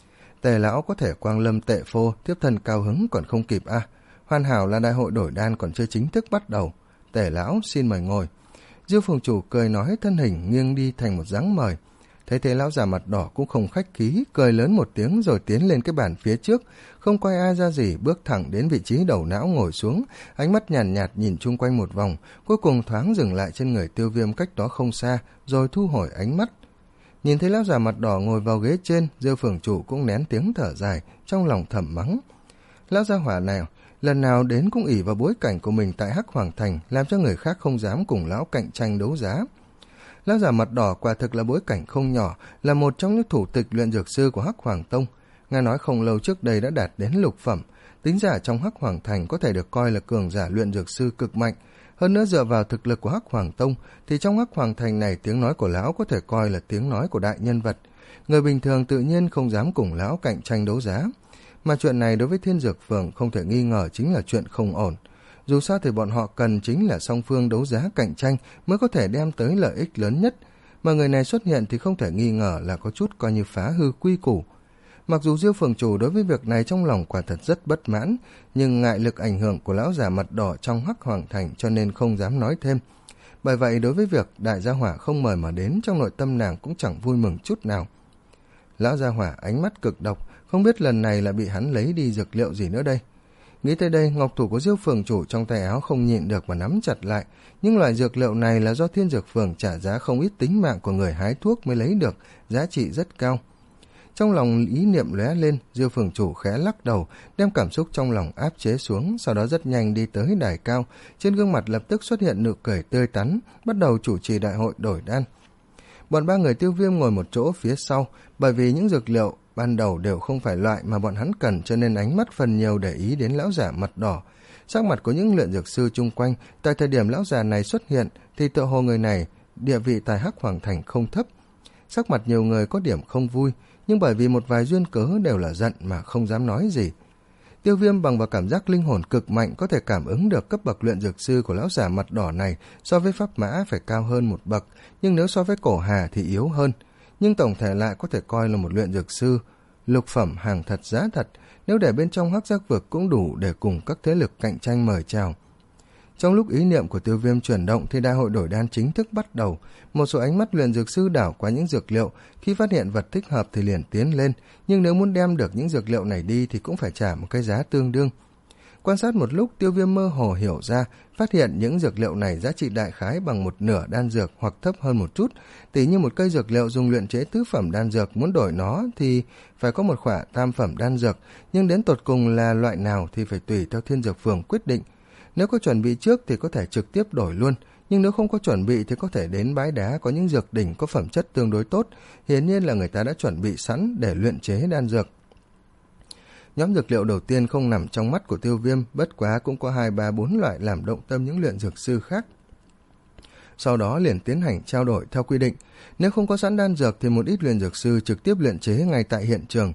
Tề lão có thể Quang Lâm tệ phô, tiếp thân cao hứng còn không kịp a. À. Hoàn hảo là đại hội đổi đan còn chưa chính thức bắt đầu. Tề lão xin mời ngồi. Diêu phường chủ cười nói, thân hình nghiêng đi thành một dáng mời. Thấy thế lão già mặt đỏ cũng không khách khí, cười lớn một tiếng rồi tiến lên cái bàn phía trước, không quay ai ra gì, bước thẳng đến vị trí đầu não ngồi xuống, ánh mắt nhàn nhạt, nhạt nhìn chung quanh một vòng, cuối cùng thoáng dừng lại trên người Tiêu Viêm cách đó không xa, rồi thu hồi ánh mắt. Nhìn thấy lão già mặt đỏ ngồi vào ghế trên, Diêu phường chủ cũng nén tiếng thở dài, trong lòng thầm mắng: lão gia hỏa này lần nào đến cũng ỷ vào bối cảnh của mình tại Hắc Hoàng Thành, làm cho người khác không dám cùng lão cạnh tranh đấu giá. Lão già mặt đỏ quả thực là bối cảnh không nhỏ, là một trong những thủ tịch luyện dược sư của Hắc Hoàng Tông. Nghe nói không lâu trước đây đã đạt đến lục phẩm, tính giả trong Hắc Hoàng Thành có thể được coi là cường giả luyện dược sư cực mạnh. Hơn nữa dựa vào thực lực của Hắc Hoàng Tông, thì trong Hắc Hoàng Thành này tiếng nói của lão có thể coi là tiếng nói của đại nhân vật. Người bình thường tự nhiên không dám cùng lão cạnh tranh đấu giá. Mà chuyện này đối với Thiên Dược Phường không thể nghi ngờ chính là chuyện không ổn. Dù sao thì bọn họ cần chính là song phương đấu giá cạnh tranh mới có thể đem tới lợi ích lớn nhất, mà người này xuất hiện thì không thể nghi ngờ là có chút coi như phá hư quy củ. Mặc dù Diêu phường chủ đối với việc này trong lòng quả thật rất bất mãn, nhưng ngại lực ảnh hưởng của lão già mặt đỏ trong Hắc Hoàng Thành cho nên không dám nói thêm. Bởi vậy đối với việc đại gia hỏa không mời mà đến, trong nội tâm nàng cũng chẳng vui mừng chút nào. Lão gia hỏa ánh mắt cực độc, không biết lần này là bị hắn lấy đi dược liệu gì nữa đây. Nghĩ tới đây, ngọc thủ của Diêu phường chủ trong tay áo không nhịn được mà nắm chặt lại. Nhưng loại dược liệu này là do Thiên Dược Phường trả giá không ít tính mạng của người hái thuốc mới lấy được, giá trị rất cao. Trong lòng ý niệm lóe lên, Diêu phường chủ khẽ lắc đầu, đem cảm xúc trong lòng áp chế xuống, sau đó rất nhanh đi tới đài cao, trên gương mặt lập tức xuất hiện nụ cười tươi tắn, bắt đầu chủ trì đại hội đổi đan. Bọn ba người Tiêu Viêm ngồi một chỗ phía sau, bởi vì những dược liệu ban đầu đều không phải loại mà bọn hắn cần, cho nên ánh mắt phần nhiều để ý đến lão giả mặt đỏ. Sắc mặt của những luyện dược sư chung quanh, tại thời điểm lão già này xuất hiện thì tựa hồ người này địa vị tại Hắc Hoàng Thành không thấp. Sắc mặt nhiều người có điểm không vui, nhưng bởi vì một vài duyên cớ đều là giận mà không dám nói gì. Tiêu Viêm bằng vào cảm giác linh hồn cực mạnh có thể cảm ứng được cấp bậc luyện dược sư của lão giả mặt đỏ này so với pháp mã phải cao hơn một bậc, nhưng nếu so với cổ hà thì yếu hơn. Nhưng tổng thể lại có thể coi là một luyện dược sư lục phẩm hàng thật giá thật, nếu để bên trong Hắc Giác Vực cũng đủ để cùng các thế lực cạnh tranh mời chào. Trong lúc ý niệm của Tiêu Viêm chuyển động thì đại hội đổi đan chính thức bắt đầu. Một số ánh mắt luyện dược sư đảo qua những dược liệu, khi phát hiện vật thích hợp thì liền tiến lên, nhưng nếu muốn đem được những dược liệu này đi thì cũng phải trả một cái giá tương đương. Quan sát một lúc, Tiêu Viêm mơ hồ hiểu ra, phát hiện những dược liệu này giá trị đại khái bằng một nửa đan dược hoặc thấp hơn một chút. Tỉ như một cây dược liệu dùng luyện chế tứ phẩm đan dược, muốn đổi nó thì phải có một khỏa tam phẩm đan dược, nhưng đến tột cùng là loại nào thì phải tùy theo Thiên Dược Phường quyết định. Nếu có chuẩn bị trước thì có thể trực tiếp đổi luôn, nhưng nếu không có chuẩn bị thì có thể đến bãi đá có những dược đỉnh có phẩm chất tương đối tốt, hiển nhiên là người ta đã chuẩn bị sẵn để luyện chế đan dược. Nhóm dược liệu đầu tiên không nằm trong mắt của Tiêu Viêm, bất quá cũng có hai ba bốn loại làm động tâm những luyện dược sư khác. Sau đó liền tiến hành trao đổi theo quy định. Nếu không có sẵn đan dược thì một ít luyện dược sư trực tiếp luyện chế ngay tại hiện trường.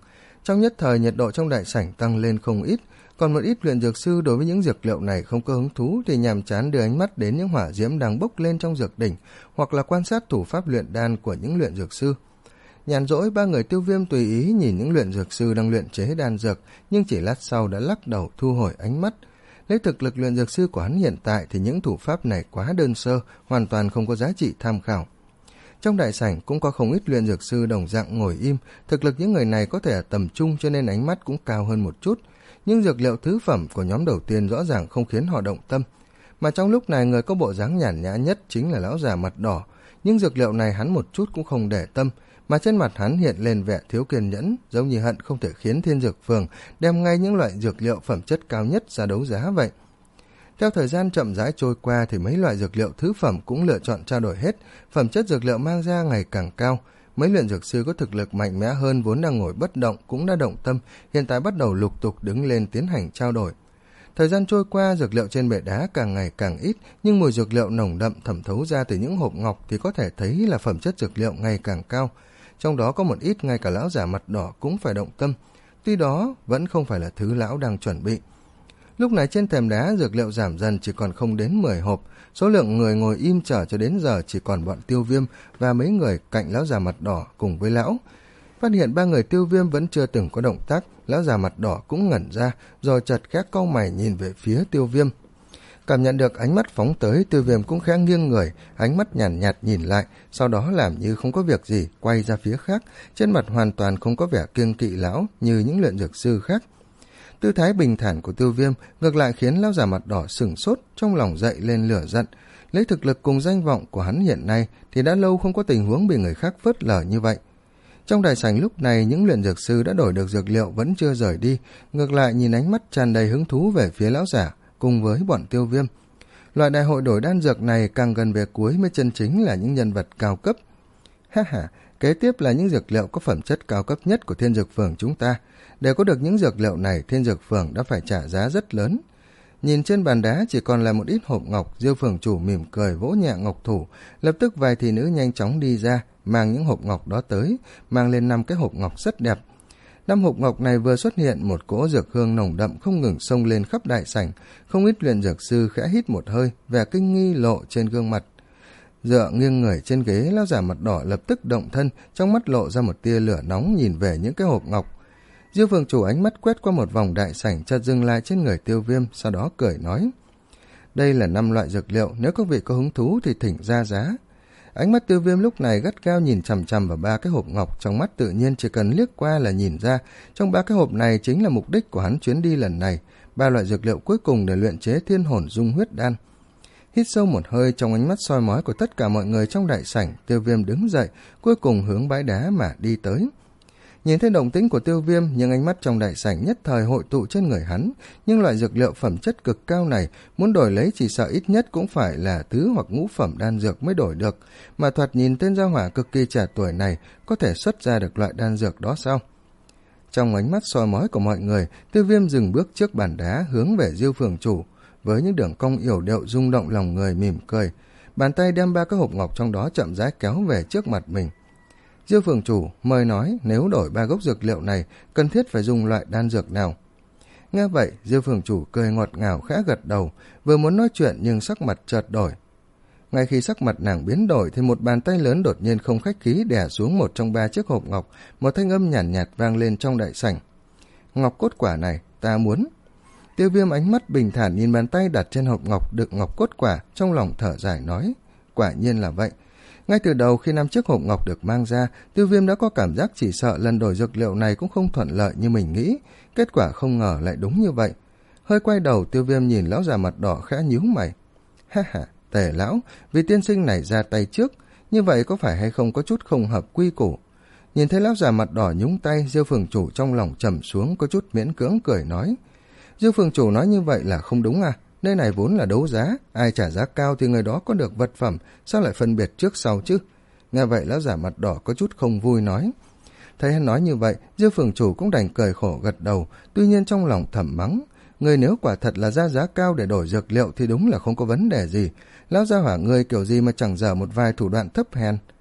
Trong nhất thời nhiệt độ trong đại sảnh tăng lên không ít, còn một ít luyện dược sư đối với những dược liệu này không có hứng thú thì nhàm chán đưa ánh mắt đến những hỏa diễm đang bốc lên trong dược đỉnh, hoặc là quan sát thủ pháp luyện đan của những luyện dược sư. Nhàn rỗi, ba người Tiêu Viêm tùy ý nhìn những luyện dược sư đang luyện chế đan dược, nhưng chỉ lát sau đã lắc đầu thu hồi ánh mắt. Lấy thực lực luyện dược sư của hắn hiện tại thì những thủ pháp này quá đơn sơ, hoàn toàn không có giá trị tham khảo. Trong đại sảnh cũng có không ít luyện dược sư đồng dạng ngồi im, thực lực những người này có thể ở tầm trung cho nên ánh mắt cũng cao hơn một chút, nhưng dược liệu thứ phẩm của nhóm đầu tiên rõ ràng không khiến họ động tâm. Mà trong lúc này người có bộ dáng nhàn nhã nhất chính là lão già mặt đỏ, nhưng dược liệu này hắn một chút cũng không để tâm, mà trên mặt hắn hiện lên vẻ thiếu kiên nhẫn, giống như hận không thể khiến Thiên Dược Phường đem ngay những loại dược liệu phẩm chất cao nhất ra đấu giá vậy. Theo thời gian chậm rãi trôi qua thì mấy loại dược liệu thứ phẩm cũng lựa chọn trao đổi hết, phẩm chất dược liệu mang ra ngày càng cao. Mấy luyện dược sư có thực lực mạnh mẽ hơn vốn đang ngồi bất động cũng đã động tâm, hiện tại bắt đầu lục tục đứng lên tiến hành trao đổi. Thời gian trôi qua, dược liệu trên bệ đá càng ngày càng ít, nhưng mùi dược liệu nồng đậm thẩm thấu ra từ những hộp ngọc thì có thể thấy là phẩm chất dược liệu ngày càng cao. Trong đó có một ít ngay cả lão giả mặt đỏ cũng phải động tâm, tuy đó vẫn không phải là thứ lão đang chuẩn bị. Lúc này trên thềm đá dược liệu giảm dần chỉ còn không đến mười hộp, số lượng người ngồi im chờ cho đến giờ chỉ còn bọn Tiêu Viêm và mấy người cạnh lão già mặt đỏ cùng với lão. Phát hiện ba người Tiêu Viêm vẫn chưa từng có động tác, lão già mặt đỏ cũng ngẩn ra, rồi chợt khẽ cau mày nhìn về phía Tiêu Viêm. Cảm nhận được ánh mắt phóng tới, Tiêu Viêm cũng khẽ nghiêng người, ánh mắt nhàn nhạt, nhạt nhìn lại, sau đó làm như không có việc gì, quay ra phía khác, trên mặt hoàn toàn không có vẻ kiêng kỵ lão như những luyện dược sư khác. Tư thái bình thản của Tiêu Viêm ngược lại khiến lão già mặt đỏ sửng sốt, trong lòng dậy lên lửa giận. Lấy thực lực cùng danh vọng của hắn hiện nay thì đã lâu không có tình huống bị người khác phớt lờ như vậy. Trong đại sảnh lúc này, những luyện dược sư đã đổi được dược liệu vẫn chưa rời đi, ngược lại nhìn ánh mắt tràn đầy hứng thú về phía lão giả cùng với bọn Tiêu Viêm. Loại đại hội đổi đan dược này càng gần về cuối mới chân chính là những nhân vật cao cấp. Ha ha, kế tiếp là những dược liệu có phẩm chất cao cấp nhất của Thiên Dược Phường chúng ta. Để có được những dược liệu này, Thiên Dược Phường đã phải trả giá rất lớn. Nhìn trên bàn đá chỉ còn là một ít hộp ngọc, Diêu phường chủ mỉm cười vỗ nhẹ ngọc thủ, lập tức vài thị nữ nhanh chóng đi ra, mang những hộp ngọc đó tới, mang lên năm cái hộp ngọc rất đẹp. Năm hộp ngọc này vừa xuất hiện, một cỗ dược hương nồng đậm không ngừng xông lên khắp đại sảnh, không ít luyện dược sư khẽ hít một hơi, vẻ kinh nghi lộ trên gương mặt. Dựa nghiêng người trên ghế, lão giả mặt đỏ lập tức động thân, trong mắt lộ ra một tia lửa nóng nhìn về những cái hộp ngọc. Diêu phường chủ ánh mắt quét qua một vòng đại sảnh, chợt dừng lại trên người Tiêu Viêm, sau đó cười nói: đây là năm loại dược liệu, nếu các vị có hứng thú thì thỉnh ra giá. Ánh mắt Tiêu Viêm lúc này gắt gao nhìn chằm chằm vào ba cái hộp ngọc, trong mắt tự nhiên chỉ cần liếc qua là nhìn ra, trong ba cái hộp này chính là mục đích của hắn chuyến đi lần này, ba loại dược liệu cuối cùng để luyện chế thiên hồn dung huyết đan. Hít sâu một hơi, trong ánh mắt soi mói của tất cả mọi người trong đại sảnh, Tiêu Viêm đứng dậy, cuối cùng hướng bãi đá mà đi tới. Nhìn thấy động tĩnh của Tiêu Viêm, nhưng ánh mắt trong đại sảnh nhất thời hội tụ trên người hắn, nhưng loại dược liệu phẩm chất cực cao này muốn đổi lấy chỉ sợ ít nhất cũng phải là tứ hoặc ngũ phẩm đan dược mới đổi được, mà thoạt nhìn tên gia hỏa cực kỳ trẻ tuổi này có thể xuất ra được loại đan dược đó sao? Trong ánh mắt soi mói của mọi người, Tiêu Viêm dừng bước trước bàn đá hướng về Diêu phường chủ, với những đường cong yểu điệu rung động lòng người, mỉm cười, bàn tay đem ba cái hộp ngọc trong đó chậm rãi kéo về trước mặt mình. Diêu phường chủ mời nói nếu đổi ba gốc dược liệu này cần thiết phải dùng loại đan dược nào. Nghe vậy, Diêu phường chủ cười ngọt ngào khẽ gật đầu, vừa muốn nói chuyện nhưng sắc mặt chợt đổi. Ngay khi sắc mặt nàng biến đổi thì một bàn tay lớn đột nhiên không khách khí đè xuống một trong ba chiếc hộp ngọc, một thanh âm nhàn nhạt, nhạt vang lên trong đại sảnh. Ngọc cốt quả này ta muốn. Tiêu Viêm ánh mắt bình thản nhìn bàn tay đặt trên hộp ngọc đựng ngọc cốt quả, trong lòng thở dài nói: quả nhiên là vậy. Ngay từ đầu khi năm chiếc hộp ngọc được mang ra, Tiêu Viêm đã có cảm giác chỉ sợ lần đổi dược liệu này cũng không thuận lợi như mình nghĩ, kết quả không ngờ lại đúng như vậy. Hơi quay đầu, Tiêu Viêm nhìn lão già mặt đỏ khẽ nhíu mày. Ha ha, Tề lão, vì tiên sinh này ra tay trước, như vậy có phải hay không có chút không hợp quy củ? Nhìn thấy lão già mặt đỏ nhúng tay, Diêu phường chủ trong lòng trầm xuống, có chút miễn cưỡng cười nói: Diêu phường chủ nói như vậy là không đúng à? Nơi này vốn là đấu giá, ai trả giá cao thì người đó có được vật phẩm, sao lại phân biệt trước sau chứ? Nghe vậy lão giả mặt đỏ có chút không vui nói. Thấy hắn nói như vậy, Diêu phường chủ cũng đành cười khổ gật đầu, tuy nhiên trong lòng thầm mắng: người nếu quả thật là ra giá cao để đổi dược liệu thì đúng là không có vấn đề gì, lão gia hỏa người kiểu gì mà chẳng dở một vài thủ đoạn thấp hèn.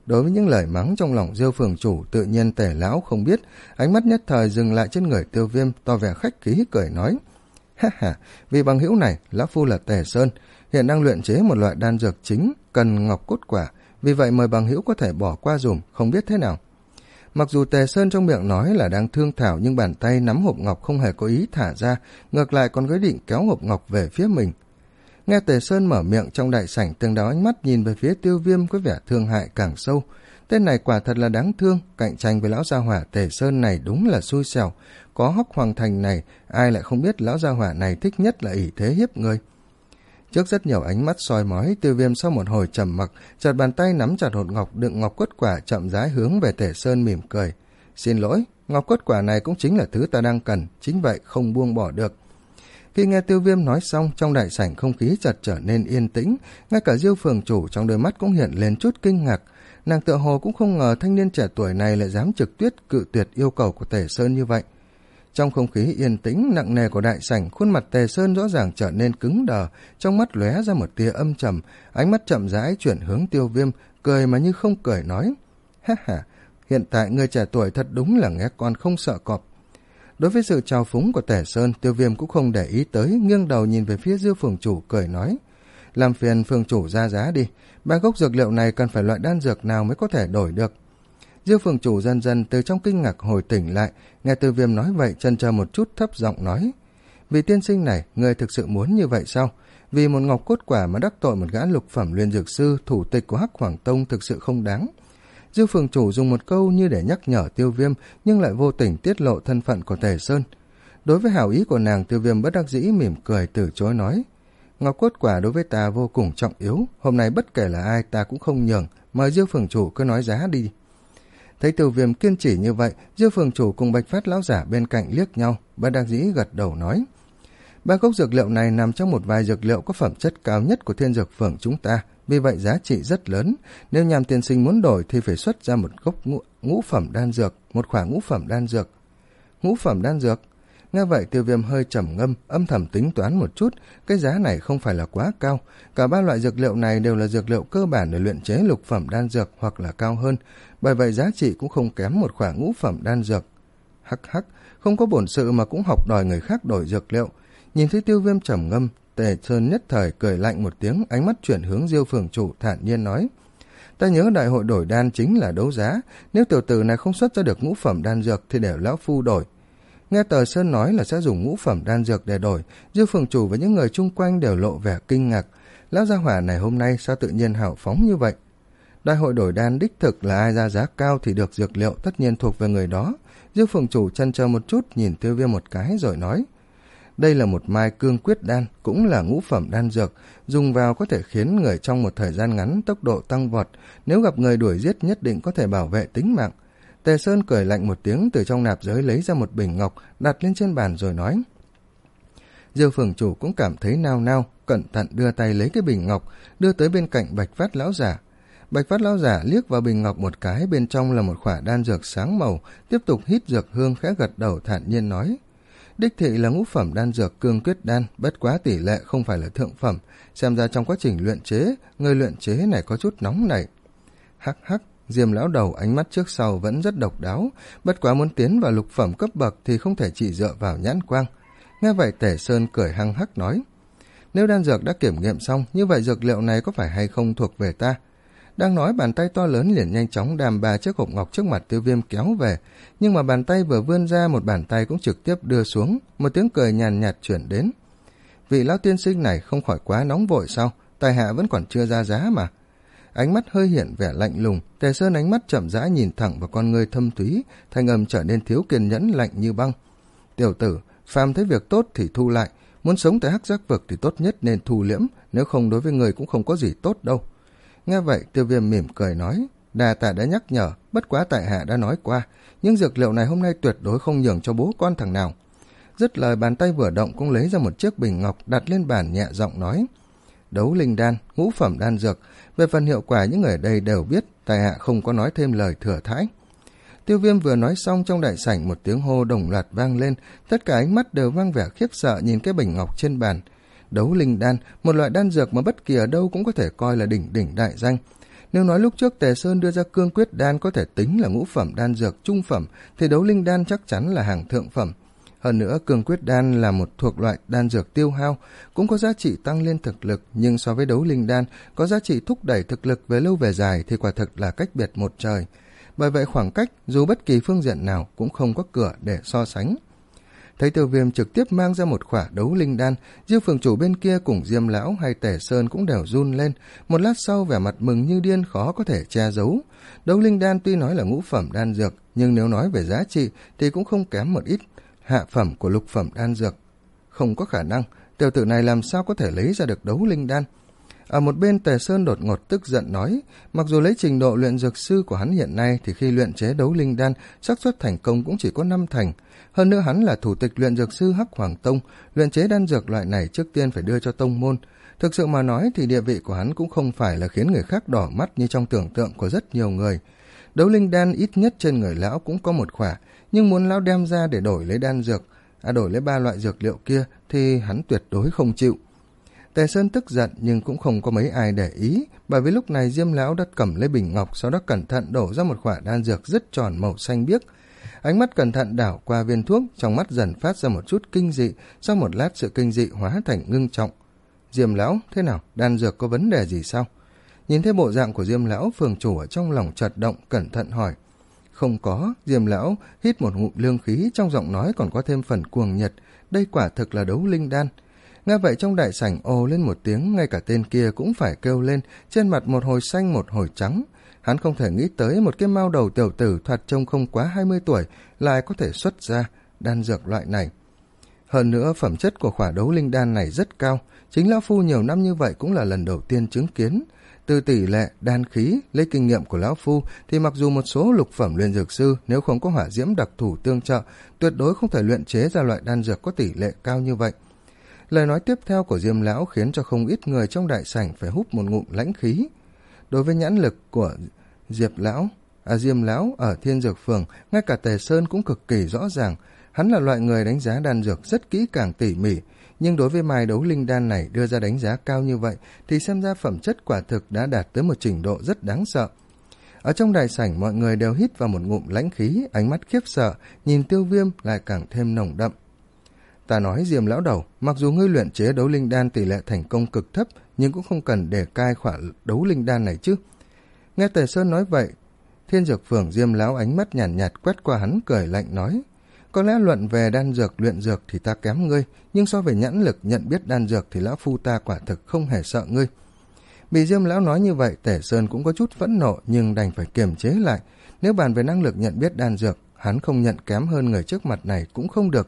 Đối với những lời mắng trong lòng Diêu phường chủ, tự nhiên Tề lão không biết, ánh mắt nhất thời dừng lại trên người Tiêu Viêm, tỏ vẻ khách khí cười nói: "Ha ha, vì bằng hữu này, lão phu là Tề Sơn, hiện đang luyện chế một loại đan dược chính cần ngọc cốt quả, vì vậy mời bằng hữu có thể bỏ qua dùm, không biết thế nào." Mặc dù Tề Sơn trong miệng nói là đang thương thảo, nhưng bàn tay nắm hộp ngọc không hề có ý thả ra, ngược lại còn có ý định kéo hộp ngọc về phía mình. Nghe Tề Sơn mở miệng, trong đại sảnh từng đảo ánh mắt nhìn về phía Tiêu Viêm có vẻ thương hại càng sâu. Tên này quả thật là đáng thương, cạnh tranh với lão gia hỏa Tề Sơn này đúng là xui xẻo. Có Hắc Hoàng Thành này, ai lại không biết lão gia hỏa này thích nhất là ỷ thế hiếp người. Trước rất nhiều ánh mắt soi mói, Tiêu Viêm sau một hồi trầm mặc, chợt bàn tay nắm chặt hột ngọc đựng ngọc cốt quả, chậm rãi hướng về Tề Sơn mỉm cười: "Xin lỗi, ngọc cốt quả này cũng chính là thứ ta đang cần, chính vậy không buông bỏ được." Khi nghe Tiêu Viêm nói xong, trong đại sảnh không khí chợt trở nên yên tĩnh, ngay cả Diêu phường chủ trong đôi mắt cũng hiện lên chút kinh ngạc. Nàng tựa hồ cũng không ngờ thanh niên trẻ tuổi này lại dám trực tiếp cự tuyệt yêu cầu của Tề Sơn như vậy. Trong không khí yên tĩnh nặng nề của đại sảnh, khuôn mặt Tề Sơn rõ ràng trở nên cứng đờ, trong mắt lóe ra một tia âm trầm, ánh mắt chậm rãi chuyển hướng Tiêu Viêm, cười mà như không cười nói: "Ha ha, hiện tại người trẻ tuổi thật đúng là nghe con không sợ cọp." Đối với sự trào phúng của Tề Sơn, Tiêu Viêm cũng không để ý tới, nghiêng đầu nhìn về phía Diêu phường chủ cười nói: "Làm phiền phường chủ ra giá đi, ba gốc dược liệu này cần phải loại đan dược nào mới có thể đổi được?" Diêu phường chủ dần dần từ trong kinh ngạc hồi tỉnh lại, nghe Tiêu Viêm nói vậy chần chờ một chút, thấp giọng nói: "Vì tiên sinh này, người thực sự muốn như vậy sao? Vì một ngọc cốt quả mà đắc tội một gã lục phẩm luyện dược sư, thủ tịch của Hắc Hoàng Tông thực sự không đáng." Diêu phường chủ dùng một câu như để nhắc nhở Tiêu Viêm, nhưng lại vô tình tiết lộ thân phận của Tề Sơn. Đối với hảo ý của nàng, Tiêu Viêm bất đắc dĩ mỉm cười từ chối nói: "Ngọc cốt quả đối với ta vô cùng trọng yếu, hôm nay bất kể là ai ta cũng không nhường, mời Diêu phường chủ cứ nói giá đi." Thấy Tiêu Viêm kiên trì như vậy, Diêu phường chủ cùng Bạch Phát lão giả bên cạnh liếc nhau, bất đắc dĩ gật đầu nói: "Ba gốc dược liệu này nằm trong một vài dược liệu có phẩm chất cao nhất của Thiên Dược Phường chúng ta, vì vậy giá trị rất lớn. Nếu Nham tiên sinh muốn đổi thì phải xuất ra một gốc ngũ, ngũ phẩm đan dược, một khoả ngũ phẩm đan dược." Ngũ phẩm đan dược? Nghe vậy Tiêu Viêm hơi trầm ngâm, âm thầm tính toán một chút, cái giá này không phải là quá cao. Cả ba loại dược liệu này đều là dược liệu cơ bản để luyện chế lục phẩm đan dược hoặc là cao hơn, bởi vậy giá trị cũng không kém một khoả ngũ phẩm đan dược. Hắc hắc, không có bổn sự mà cũng học đòi người khác đổi dược liệu. Nhìn thấy Tiêu Viêm trầm ngâm, Tề Sơn nhất thời cười lạnh một tiếng, ánh mắt chuyển hướng Diêu phường chủ, thản nhiên nói: "Ta nhớ đại hội đổi đan chính là đấu giá, nếu tiểu tử này không xuất ra được ngũ phẩm đan dược thì để lão phu đổi." Nghe Tề Sơn nói là sẽ dùng ngũ phẩm đan dược để đổi, Diêu phường chủ và những người chung quanh đều lộ vẻ kinh ngạc. Lão gia hỏa này hôm nay sao tự nhiên hào phóng như vậy? Đại hội đổi đan đích thực là ai ra giá cao thì được dược liệu tất nhiên thuộc về người đó. Diêu phường chủ chần chờ một chút, nhìn Tiêu Viêm một cái rồi nói: "Đây là một mai cương quyết đan, cũng là ngũ phẩm đan dược, dùng vào có thể khiến người trong một thời gian ngắn tốc độ tăng vọt, nếu gặp người đuổi giết nhất định có thể bảo vệ tính mạng." Tề Sơn cười lạnh một tiếng, từ trong nạp giới lấy ra một bình ngọc đặt lên trên bàn rồi nói. Diêu phường chủ cũng cảm thấy nao nao, cẩn thận đưa tay lấy cái bình ngọc đưa tới bên cạnh Bạch Phát lão giả. Bạch Phát lão giả liếc vào bình ngọc một cái, bên trong là một khỏa đan dược sáng màu, tiếp tục hít dược hương, khẽ gật đầu thản nhiên nói: "Đích thị là ngũ phẩm đan dược cương quyết đan, bất quá tỷ lệ không phải là thượng phẩm, xem ra trong quá trình luyện chế, người luyện chế này có chút nóng nảy." Hắc hắc, Diêm lão đầu ánh mắt trước sau vẫn rất độc đáo, bất quá muốn tiến vào lục phẩm cấp bậc thì không thể chỉ dựa vào nhãn quang. Nghe vậy Tề Sơn cười hăng hắc nói: "Nếu đan dược đã kiểm nghiệm xong, như vậy dược liệu này có phải hay không thuộc về ta?" Đang nói, bàn tay to lớn liền nhanh chóng đàm ba chiếc hộp ngọc trước mặt Tiêu Viêm kéo về, nhưng mà bàn tay vừa vươn ra, một bàn tay cũng trực tiếp đưa xuống, một tiếng cười nhàn nhạt chuyển đến: "Vị lão tiên sinh này không khỏi quá nóng vội sao? Tài hạ vẫn còn chưa ra giá mà." Ánh mắt hơi hiện vẻ lạnh lùng, Tề Sơn ánh mắt chậm rãi nhìn thẳng vào con ngươi thâm thúy, thanh âm trở nên thiếu kiên nhẫn, lạnh như băng: "Tiểu tử, phàm thấy việc tốt thì thu lại, muốn sống tại Hắc Giác Vực thì tốt nhất nên thu liễm, nếu không đối với người cũng không có gì tốt đâu." Nghe vậy Tiêu Viêm mỉm cười nói: "Đà tạ đã nhắc nhở, bất quá tại hạ đã nói qua, nhưng dược liệu này hôm nay tuyệt đối không nhường cho bố con thằng nào." Dứt lời, bàn tay vừa động cũng lấy ra một chiếc bình ngọc đặt lên bàn, nhẹ giọng nói: "Đấu linh đan, ngũ phẩm đan dược, về phần hiệu quả những người ở đây đều biết, tại hạ không có nói thêm lời thừa thãi." Tiêu Viêm vừa nói xong, trong đại sảnh một tiếng hô đồng loạt vang lên, tất cả ánh mắt đều mang vẻ khiếp sợ nhìn cái bình ngọc trên bàn. Đấu linh đan, một loại đan dược mà bất kỳ ở đâu cũng có thể coi là đỉnh đỉnh đại danh. Nếu nói lúc trước Tề Sơn đưa ra cương quyết đan có thể tính là ngũ phẩm đan dược trung phẩm, thì đấu linh đan chắc chắn là hàng thượng phẩm. Hơn nữa, cương quyết đan là một thuộc loại đan dược tiêu hao, cũng có giá trị tăng lên thực lực, nhưng so với đấu linh đan có giá trị thúc đẩy thực lực về lâu về dài thì quả thực là cách biệt một trời. Bởi vậy khoảng cách dù bất kỳ phương diện nào cũng không có cửa để so sánh. Thấy Tiêu Viêm trực tiếp mang ra một khỏa đấu linh đan, Diêu phường chủ bên kia cùng Diêm lão hay Tề Sơn cũng đều run lên, một lát sau vẻ mặt mừng như điên khó có thể che giấu. Đấu linh đan tuy nói là ngũ phẩm đan dược, nhưng nếu nói về giá trị thì cũng không kém một ít hạ phẩm của lục phẩm đan dược. Không có khả năng, tiểu tử này làm sao có thể lấy ra được đấu linh đan. Ở một bên Tề Sơn đột ngột tức giận nói, mặc dù lấy trình độ luyện dược sư của hắn hiện nay thì khi luyện chế đấu linh đan, xác suất thành công cũng chỉ có năm thành. Hơn nữa hắn là thủ tịch luyện dược sư Hắc Hoàng Tông, luyện chế đan dược loại này trước tiên phải đưa cho tông môn. Thực sự mà nói thì địa vị của hắn cũng không phải là khiến người khác đỏ mắt như trong tưởng tượng của rất nhiều người. Đấu linh đan ít nhất trên người lão cũng có một khỏa, nhưng muốn lão đem ra để đổi lấy đan dược, à đổi lấy ba loại dược liệu kia thì hắn tuyệt đối không chịu. Tề Sơn tức giận nhưng cũng không có mấy ai để ý, bởi vì lúc này Diêm lão đã cầm lấy bình ngọc, sau đó cẩn thận đổ ra một khỏa đan dược rất tròn màu xanh biếc. Ánh mắt cẩn thận đảo qua viên thuốc, trong mắt dần phát ra một chút kinh dị, sau một lát sự kinh dị hóa thành ngưng trọng. Diêm lão, thế nào, đan dược có vấn đề gì sao? Nhìn thấy bộ dạng của Diêm lão, phường chủ ở trong lòng chợt động, cẩn thận hỏi. Không có, Diêm lão hít một ngụm lương khí, trong giọng nói còn có thêm phần cuồng nhiệt, đây quả thực là đấu linh đan. Nghe vậy trong đại sảnh ồ lên một tiếng, ngay cả tên kia cũng phải kêu lên, trên mặt một hồi xanh một hồi trắng. Hắn không thể nghĩ tới một cái mao đầu tiểu tử thoạt trông không quá hai mươi tuổi lại có thể xuất ra đan dược loại này. Hơn nữa phẩm chất của khỏa đấu linh đan này rất cao, chính lão phu nhiều năm như vậy cũng là lần đầu tiên chứng kiến. Từ tỷ lệ đan khí, lấy kinh nghiệm của lão phu thì mặc dù một số lục phẩm luyện dược sư nếu không có hỏa diễm đặc thù tương trợ, tuyệt đối không thể luyện chế ra loại đan dược có tỷ lệ cao như vậy. Lời nói tiếp theo của Diêm lão khiến cho không ít người trong đại sảnh phải húp một ngụm lãnh khí. Đối với nhãn lực của Diệp lão, à Diêm lão ở Thiên Dược Phường, ngay cả Tề Sơn cũng cực kỳ rõ ràng, hắn là loại người đánh giá đan dược rất kỹ càng tỉ mỉ, nhưng đối với mai đấu linh đan này đưa ra đánh giá cao như vậy thì xem ra phẩm chất quả thực đã đạt tới một trình độ rất đáng sợ. Ở trong đại sảnh mọi người đều hít vào một ngụm lãnh khí, ánh mắt khiếp sợ, nhìn Tiêu Viêm lại càng thêm nồng đậm. Ta nói Diêm lão đầu, mặc dù ngươi luyện chế đấu linh đan tỷ lệ thành công cực thấp, nhưng cũng không cần để cai khỏa đấu linh đan này chứ. Nghe Tề Sơn nói vậy, Thiên Dược Phường Diêm lão ánh mắt nhàn nhạt, nhạt quét qua hắn cười lạnh nói, có lẽ luận về đan dược luyện dược thì ta kém ngươi, nhưng so về nhãn lực nhận biết đan dược thì lão phu ta quả thực không hề sợ ngươi. Bị Diêm lão nói như vậy, Tề Sơn cũng có chút phẫn nộ nhưng đành phải kiềm chế lại, nếu bàn về năng lực nhận biết đan dược, hắn không nhận kém hơn người trước mặt này cũng không được.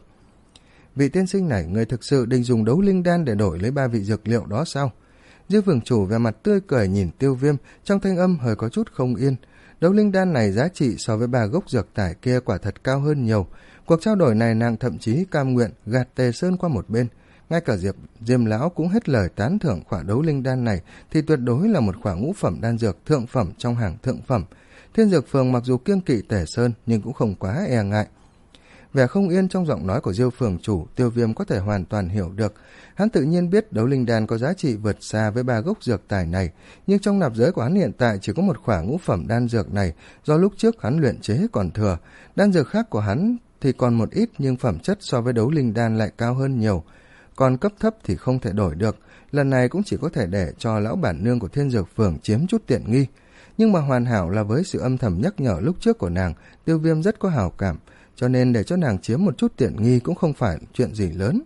Vị tiên sinh này, người thực sự định dùng đấu linh đan để đổi lấy ba vị dược liệu đó sao? Diêu phường chủ về mặt tươi cười nhìn Tiêu Viêm, trong thanh âm hơi có chút không yên. Đấu linh đan này giá trị so với ba gốc dược tải kia quả thật cao hơn nhiều. Cuộc trao đổi này nàng thậm chí cam nguyện gạt Tề Sơn qua một bên. Ngay cả Diệp Diêm lão cũng hết lời tán thưởng khỏa đấu linh đan này thì tuyệt đối là một khỏa ngũ phẩm đan dược thượng phẩm trong hàng thượng phẩm. Thiên Dược Phường mặc dù kiêng kỵ Tề Sơn nhưng cũng không quá e ngại. Vẻ không yên trong giọng nói của Diêu phường chủ, Tiêu Viêm có thể hoàn toàn hiểu được. Hắn tự nhiên biết đấu linh đan có giá trị vượt xa với ba gốc dược tài này, nhưng trong nạp giới của hắn hiện tại chỉ có một khỏa ngũ phẩm đan dược này, do lúc trước hắn luyện chế còn thừa. Đan dược khác của hắn thì còn một ít nhưng phẩm chất so với đấu linh đan lại cao hơn nhiều. Còn cấp thấp thì không thể đổi được, lần này cũng chỉ có thể để cho lão bản nương của Thiên Dược Phường chiếm chút tiện nghi. Nhưng mà hoàn hảo là với sự âm thầm nhắc nhở lúc trước của nàng, Tiêu Viêm rất có hảo cảm, cho nên để cho nàng chiếm một chút tiện nghi cũng không phải chuyện gì lớn.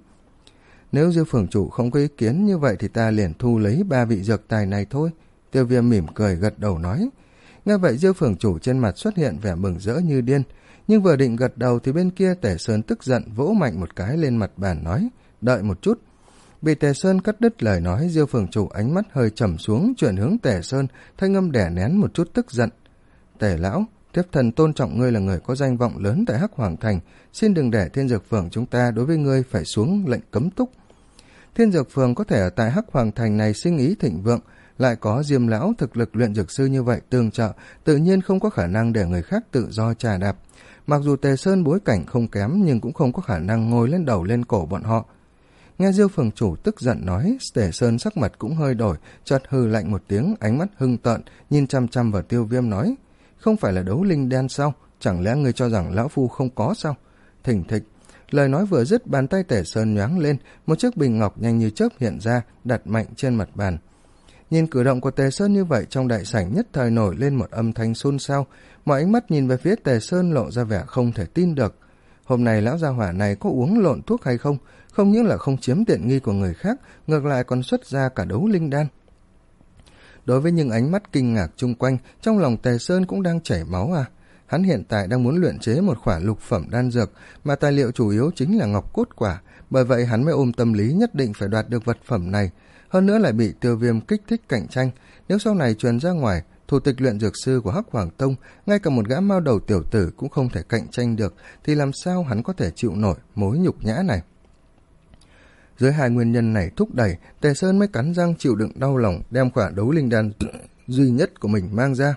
Nếu Diêu phường chủ không có ý kiến như vậy thì ta liền thu lấy ba vị dược tài này thôi. Tiêu Viêm mỉm cười gật đầu nói. Nghe vậy Diêu phường chủ trên mặt xuất hiện vẻ mừng rỡ như điên, nhưng vừa định gật đầu thì bên kia Tề Sơn tức giận vỗ mạnh một cái lên mặt bàn nói, đợi một chút. Bị Tề Sơn cắt đứt lời nói, Diêu phường chủ ánh mắt hơi trầm xuống, chuyển hướng Tề Sơn, thanh âm đè nén một chút tức giận. Tề lão, thiếp thần tôn trọng ngươi là người có danh vọng lớn tại Hắc Hoàng Thành, xin đừng để Thiên Dược Phường chúng ta đối với ngươi phải xuống lệnh cấm túc. Thiên Dược Phường có thể ở tại Hắc Hoàng Thành này sinh ý thịnh vượng, lại có Diêm lão thực lực luyện dược sư như vậy tương trợ, tự nhiên không có khả năng để người khác tự do trà đạp. Mặc dù Tề Sơn bối cảnh không kém nhưng cũng không có khả năng ngồi lên đầu lên cổ bọn họ. Nghe Diêu phường chủ tức giận nói, Tề Sơn sắc mặt cũng hơi đổi, chợt hừ lạnh một tiếng, ánh mắt hung tợn, nhìn chăm chăm vào Tiêu Viêm nói, không phải là đấu linh đan sao? Chẳng lẽ ngươi cho rằng lão phu không có sao? Thình thịch, lời nói vừa dứt, bàn tay Tề Sơn nhoáng lên, một chiếc bình ngọc nhanh như chớp hiện ra, đặt mạnh trên mặt bàn. Nhìn cử động của Tề Sơn như vậy, trong đại sảnh nhất thời nổi lên một âm thanh xôn xao, mọi ánh mắt nhìn về phía Tề Sơn lộ ra vẻ không thể tin được. Hôm nay lão gia hỏa này có uống lộn thuốc hay không? Không những là không chiếm tiện nghi của người khác, ngược lại còn xuất ra cả đấu linh đan. Đối với những ánh mắt kinh ngạc chung quanh, trong lòng Tề Sơn cũng đang chảy máu à. Hắn hiện tại đang muốn luyện chế một khoả lục phẩm đan dược, mà tài liệu chủ yếu chính là ngọc cốt quả, bởi vậy hắn mới ôm tâm lý nhất định phải đoạt được vật phẩm này. Hơn nữa lại bị Tiêu Viêm kích thích cạnh tranh, nếu sau này truyền ra ngoài, thủ tịch luyện dược sư của Hắc Hoàng Tông, ngay cả một gã mao đầu tiểu tử cũng không thể cạnh tranh được, thì làm sao hắn có thể chịu nổi mối nhục nhã này? Dưới hai nguyên nhân này thúc đẩy, Tề Sơn mới cắn răng chịu đựng đau lòng, đem khoả đấu linh đan duy nhất của mình mang ra.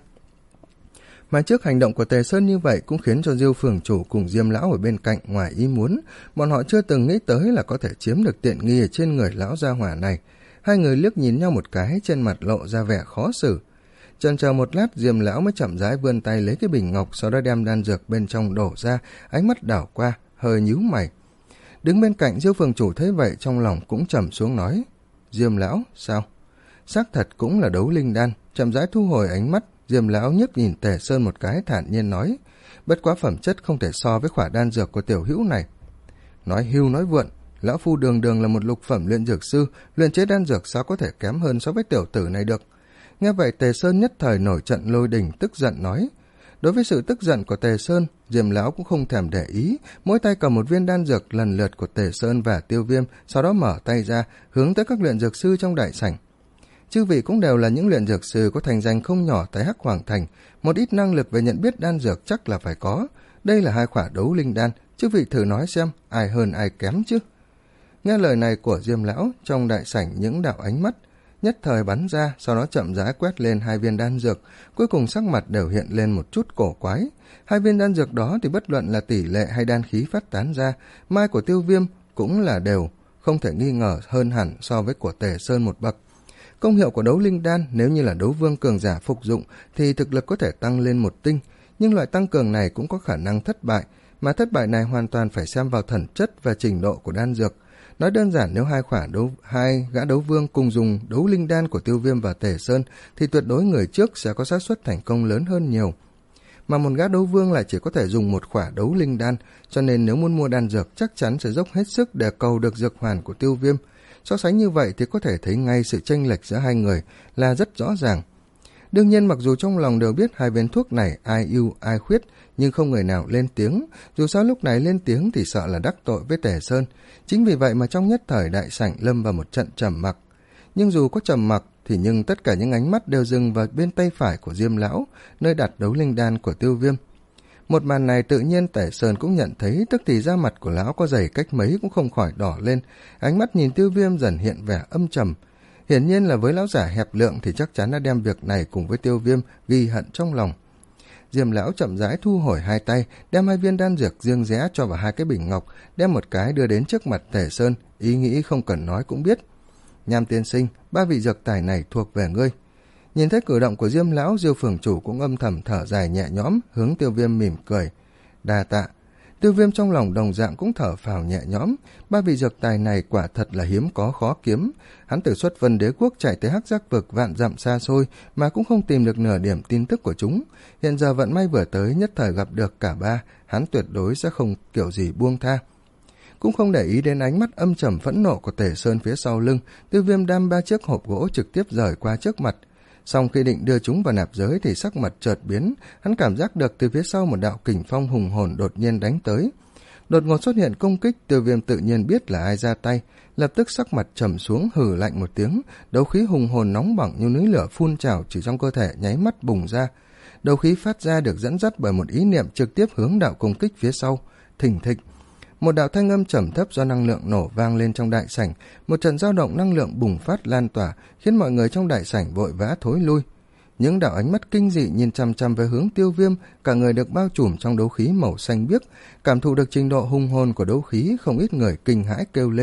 Mà trước hành động của Tề Sơn như vậy cũng khiến cho Diêu phường chủ cùng Diêm lão ở bên cạnh ngoài ý muốn, bọn họ chưa từng nghĩ tới là có thể chiếm được tiện nghi ở trên người lão gia hỏa này. Hai người liếc nhìn nhau một cái, trên mặt lộ ra vẻ khó xử. Chần chờ một lát, Diêm lão mới chậm rãi vươn tay lấy cái bình ngọc, sau đó đem đan dược bên trong đổ ra, ánh mắt đảo qua, hơi nhíu mày. Đứng bên cạnh Diêu phường chủ thấy vậy, trong lòng cũng trầm xuống nói, Diêm lão, sao? Xác thật cũng là đấu linh đan. Chậm rãi thu hồi ánh mắt, Diêm lão nhấc nhìn Tề Sơn một cái, thản nhiên nói, bất quá phẩm chất không thể so với khỏa đan dược của tiểu hữu này. Nói hưu nói vượn, lão phu đường đường là một lục phẩm luyện dược sư, luyện chế đan dược sao có thể kém hơn so với tiểu tử này được? Nghe vậy Tề Sơn nhất thời nổi trận lôi đình, tức giận nói. Đối với sự tức giận của Tề Sơn, Diêm lão cũng không thèm để ý, mỗi tay cầm một viên đan dược lần lượt của Tề Sơn và Tiêu Viêm, sau đó mở tay ra, hướng tới các luyện dược sư trong đại sảnh. Chư vị cũng đều là những luyện dược sư có thành danh không nhỏ tại Hắc Hoàng Thành, một ít năng lực về nhận biết đan dược chắc là phải có. Đây là hai khỏa đấu linh đan, chư vị thử nói xem ai hơn ai kém chứ. Nghe lời này của Diêm lão, trong đại sảnh những đạo ánh mắt nhất thời bắn ra, sau đó chậm rãi quét lên hai viên đan dược, cuối cùng sắc mặt đều hiện lên một chút cổ quái. Hai viên đan dược đó thì bất luận là tỷ lệ hay đan khí phát tán ra, mai của Tiêu Viêm cũng là đều, không thể nghi ngờ hơn hẳn so với của Tề Sơn một bậc. Công hiệu của đấu linh đan nếu như là đấu vương cường giả phục dụng thì thực lực có thể tăng lên một tinh, nhưng loại tăng cường này cũng có khả năng thất bại, mà thất bại này hoàn toàn phải xem vào thần chất và trình độ của đan dược. Nói đơn giản, nếu hai khỏa đấu hai gã đấu vương cùng dùng đấu linh đan của Tiêu Viêm và Tề Sơn thì tuyệt đối người trước sẽ có xác suất thành công lớn hơn nhiều. Mà một gã đấu vương lại chỉ có thể dùng một khỏa đấu linh đan, cho nên nếu muốn mua đan dược chắc chắn sẽ dốc hết sức để cầu được dược hoàn của Tiêu Viêm. So sánh như vậy thì có thể thấy ngay sự chênh lệch giữa hai người là rất rõ ràng. Đương nhiên mặc dù trong lòng đều biết hai viên thuốc này ai ưu ai khuyết, nhưng không người nào lên tiếng, dù sao lúc này lên tiếng thì sợ là đắc tội với Tề Sơn. Chính vì vậy mà trong nhất thời đại sảnh lâm vào một trận trầm mặc. Nhưng dù có trầm mặc thì nhưng tất cả những ánh mắt đều dừng vào bên tay phải của Diêm lão, nơi đặt đấu linh đan của Tiêu Viêm. Một màn này tự nhiên Tề Sơn cũng nhận thấy, tức thì da mặt của lão có dày cách mấy cũng không khỏi đỏ lên, ánh mắt nhìn Tiêu Viêm dần hiện vẻ âm trầm. Hiển nhiên là với lão giả hẹp lượng thì chắc chắn đã đem việc này cùng với Tiêu Viêm ghi hận trong lòng. Diêm lão chậm rãi thu hồi hai tay, đem hai viên đan dược riêng rẽ cho vào hai cái bình ngọc, đem một cái đưa đến trước mặt Tề Sơn, ý nghĩ không cần nói cũng biết. Nham tiên sinh, ba vị dược tài này thuộc về ngươi. Nhìn thấy cử động của Diêm lão, Diêu phường chủ cũng âm thầm thở dài nhẹ nhõm, hướng Tiêu Viêm mỉm cười. Đa tạ. Tiêu Viêm trong lòng đồng dạng cũng thở phào nhẹ nhõm, ba vị dược tài này quả thật là hiếm có khó kiếm. Hắn từ xuất Vân Đế quốc chạy tới Hắc Giác vực vạn dặm xa xôi mà cũng không tìm được nửa điểm tin tức của chúng. Hiện giờ vận may vừa tới, nhất thời gặp được cả ba, hắn tuyệt đối sẽ không kiểu gì buông tha. Cũng không để ý đến ánh mắt âm trầm phẫn nộ của Tề Sơn phía sau lưng, Tiêu Viêm đam ba chiếc hộp gỗ trực tiếp rời qua trước mặt. Xong khi định đưa chúng vào nạp giới thì sắc mặt chợt biến, hắn cảm giác được từ phía sau một đạo kình phong hùng hồn đột nhiên đánh tới. Đột ngột xuất hiện công kích, Tiêu Viêm tự nhiên biết là ai ra tay, lập tức sắc mặt trầm xuống, hừ lạnh một tiếng, đấu khí hùng hồn nóng bỏng như núi lửa phun trào chỉ trong cơ thể nháy mắt bùng ra. Đấu khí phát ra được dẫn dắt bởi một ý niệm trực tiếp hướng đạo công kích phía sau. Thình thịch, một đạo thanh âm trầm thấp do năng lượng nổ vang lên trong đại sảnh, một trận dao động năng lượng bùng phát lan tỏa, khiến mọi người trong đại sảnh vội vã thối lui. Những đạo ánh mắt kinh dị nhìn chăm chăm về hướng Tiêu Viêm, cả người được bao trùm trong đấu khí màu xanh biếc, cảm thụ được trình độ hung hồn của đấu khí, không ít người kinh hãi kêu lên: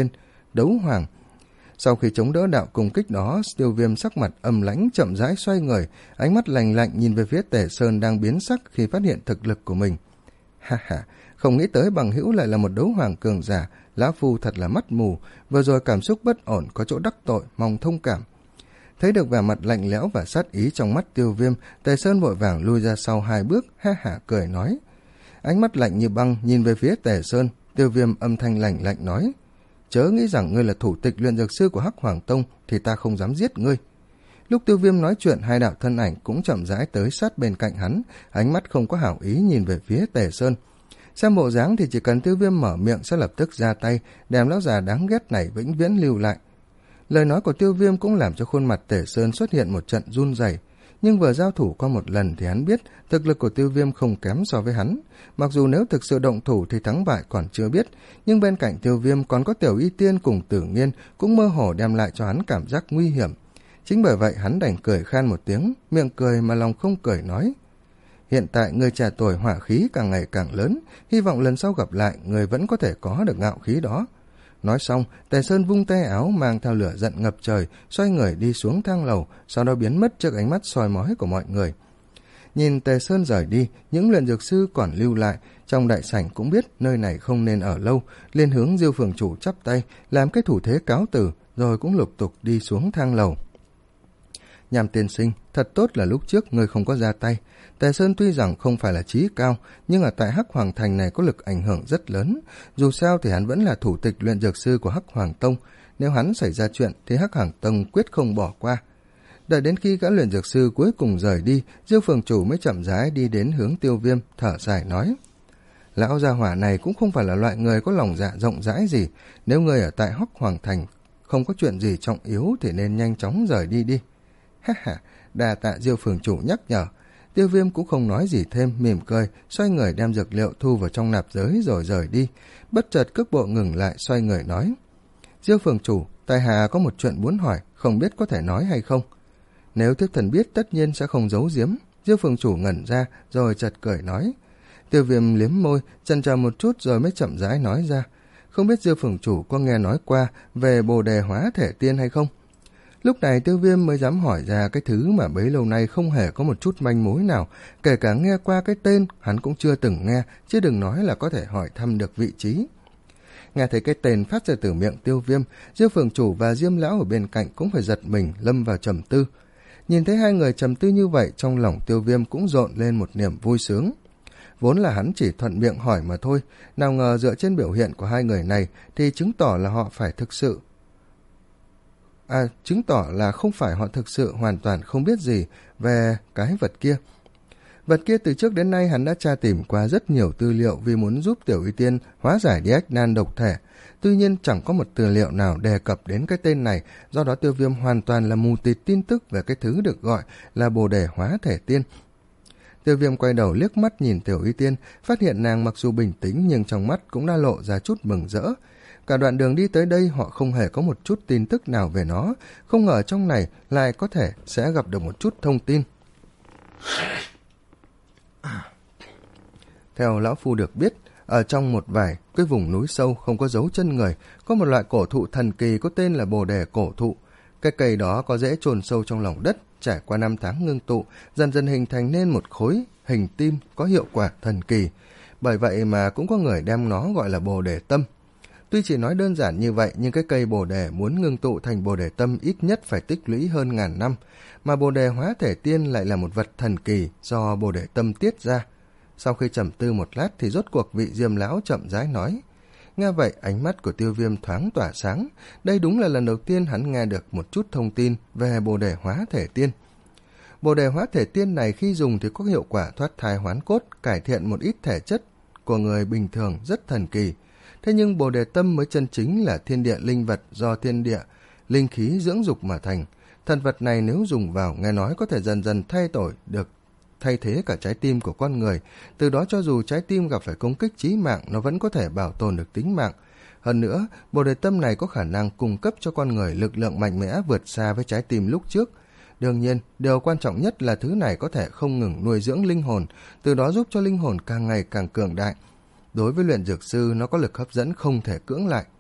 đấu hoàng. Sau khi chống đỡ đạo công kích đó, Tiêu Viêm sắc mặt âm lãnh chậm rãi xoay người, ánh mắt lạnh lạnh nhìn về phía Tề Sơn đang biến sắc khi phát hiện thực lực của mình. Ha ha, không nghĩ tới bằng hữu lại là một đấu hoàng cường giả, lão phu thật là mắt mù, vừa rồi cảm xúc bất ổn có chỗ đắc tội, mong thông cảm. Thấy được vẻ mặt lạnh lẽo và sát ý trong mắt Tiêu Viêm, Tề Sơn vội vàng lui ra sau hai bước, ha hả cười nói. Ánh mắt lạnh như băng nhìn về phía Tề Sơn, Tiêu Viêm âm thanh lạnh lạnh nói: Chớ nghĩ rằng ngươi là thủ tịch luyện dược sư của Hắc Hoàng Tông thì ta không dám giết ngươi. Lúc Tiêu Viêm nói chuyện, hai đạo thân ảnh cũng chậm rãi tới sát bên cạnh hắn, ánh mắt không có hảo ý nhìn về phía Tề Sơn. Xem bộ dáng thì chỉ cần Tiêu Viêm mở miệng sẽ lập tức ra tay, đem lão già đáng ghét này vĩnh viễn lưu lại. Lời nói của Tiêu Viêm cũng làm cho khuôn mặt Tề Sơn xuất hiện một trận run rẩy, nhưng vừa giao thủ qua một lần thì hắn biết thực lực của Tiêu Viêm không kém so với hắn. Mặc dù nếu thực sự động thủ thì thắng bại còn chưa biết, nhưng bên cạnh Tiêu Viêm còn có Tiểu Y Tiên cùng Tử Nghiên cũng mơ hồ đem lại cho hắn cảm giác nguy hiểm. Chính bởi vậy hắn đành cười khan một tiếng, miệng cười mà lòng không cười nói: Hiện tại người trẻ tuổi hỏa khí càng ngày càng lớn, hy vọng lần sau gặp lại người vẫn có thể có được ngạo khí đó. Nói xong, Tề Sơn vung tay áo mang theo lửa giận ngập trời, xoay người đi xuống thang lầu, sau đó biến mất trước ánh mắt soi mói của mọi người. Nhìn Tề Sơn rời đi, những luyện dược sư còn lưu lại trong đại sảnh cũng biết nơi này không nên ở lâu, liền hướng Diêu phường chủ chắp tay, làm cái thủ thế cáo từ, rồi cũng lục tục đi xuống thang lầu. Nham tiên sinh, thật tốt là lúc trước ngươi không có ra tay. Tề Sơn tuy rằng không phải là trí cao, nhưng ở tại Hắc Hoàng Thành này có lực ảnh hưởng rất lớn. Dù sao thì hắn vẫn là thủ tịch luyện dược sư của Hắc Hoàng Tông. Nếu hắn xảy ra chuyện thì Hắc Hoàng Tông quyết không bỏ qua. Đợi đến khi gã luyện dược sư cuối cùng rời đi, Diêu phường chủ mới chậm rãi đi đến hướng Tiêu Viêm, thở dài nói: Lão gia hỏa này cũng không phải là loại người có lòng dạ rộng rãi gì. Nếu ngươi ở tại Hắc Hoàng Thành không có chuyện gì trọng yếu thì nên nhanh chóng rời đi đi. Ha ha, đà tạ Diêu phường chủ nhắc nhở. Tiêu Viêm cũng không nói gì thêm, mỉm cười, xoay người đem dược liệu thu vào trong nạp giới rồi rời đi. Bất chợt cước bộ ngừng lại, xoay người nói: Diêu phường chủ, tại hạ có một chuyện muốn hỏi, không biết có thể nói hay không? Nếu thiếp thần biết tất nhiên sẽ không giấu giếm. Diêu phường chủ ngẩn ra rồi chợt cười nói. Tiêu Viêm liếm môi, chần chờ một chút rồi mới chậm rãi nói ra: Không biết Diêu phường chủ có nghe nói qua về Bồ Đề Hóa Thể Tiên hay không? Lúc này Tiêu Viêm mới dám hỏi ra cái thứ mà bấy lâu nay không hề có một chút manh mối nào, kể cả nghe qua cái tên hắn cũng chưa từng nghe, chứ đừng nói là có thể hỏi thăm được vị trí. Nghe thấy cái tên phát ra từ miệng Tiêu Viêm, Diêu phường chủ và Diêm lão ở bên cạnh cũng phải giật mình, lâm vào trầm tư. Nhìn thấy hai người trầm tư như vậy, trong lòng Tiêu Viêm cũng rộn lên một niềm vui sướng. Vốn là hắn chỉ thuận miệng hỏi mà thôi, nào ngờ dựa trên biểu hiện của hai người này thì chứng tỏ là họ phải thực sự À, chứng tỏ là không phải họ thực sự hoàn toàn không biết gì về cái vật kia. Vật kia từ trước đến nay hắn đã tra tìm qua rất nhiều tư liệu vì muốn giúp Tiểu Y Tiên hóa giải đi ách nan độc thể. Tuy nhiên chẳng có một tư liệu nào đề cập đến cái tên này, do đó Tiêu Viêm hoàn toàn là mù tịt tin tức về cái thứ được gọi là Bồ Đề Hóa Thể Tiên. Tiêu Viêm quay đầu liếc mắt nhìn Tiểu Y Tiên, phát hiện nàng mặc dù bình tĩnh nhưng trong mắt cũng đã lộ ra chút mừng rỡ. Cả đoạn đường đi tới đây họ không hề có một chút tin tức nào về nó, không ngờ trong này lại có thể sẽ gặp được một chút thông tin. Theo lão phu được biết, ở trong một vài cái vùng núi sâu không có dấu chân người, có một loại cổ thụ thần kỳ có tên là Bồ Đề Cổ Thụ. Cái cây đó có rễ chôn sâu trong lòng đất, trải qua năm tháng ngưng tụ, dần dần hình thành nên một khối hình tim có hiệu quả thần kỳ. Bởi vậy mà cũng có người đem nó gọi là Bồ Đề Tâm. Tuy chỉ nói đơn giản như vậy, nhưng cái cây bồ đề muốn ngưng tụ thành bồ đề tâm ít nhất phải tích lũy hơn ngàn năm, mà Bồ Đề Hóa Thể Tiên lại là một vật thần kỳ do bồ đề tâm tiết ra. Sau khi trầm tư một lát thì rốt cuộc vị Diêm lão chậm rãi nói. Nghe vậy ánh mắt của Tiêu Viêm thoáng tỏa sáng, đây đúng là lần đầu tiên hắn nghe được một chút thông tin về Bồ Đề Hóa Thể Tiên. Bồ Đề Hóa Thể Tiên này khi dùng thì có hiệu quả thoát thai hoán cốt, cải thiện một ít thể chất của người bình thường, rất thần kỳ. Thế nhưng Bồ Đề Tâm mới chân chính là thiên địa linh vật do thiên địa linh khí dưỡng dục mà thành. Thần vật này nếu dùng vào nghe nói có thể dần dần thay đổi được, thay thế cả trái tim của con người, từ đó cho dù trái tim gặp phải công kích chí mạng nó vẫn có thể bảo tồn được tính mạng. Hơn nữa, Bồ Đề Tâm này có khả năng cung cấp cho con người lực lượng mạnh mẽ vượt xa với trái tim lúc trước. Đương nhiên, điều quan trọng nhất là thứ này có thể không ngừng nuôi dưỡng linh hồn, từ đó giúp cho linh hồn càng ngày càng cường đại. Đối với luyện dược sư, nó có lực hấp dẫn không thể cưỡng lại.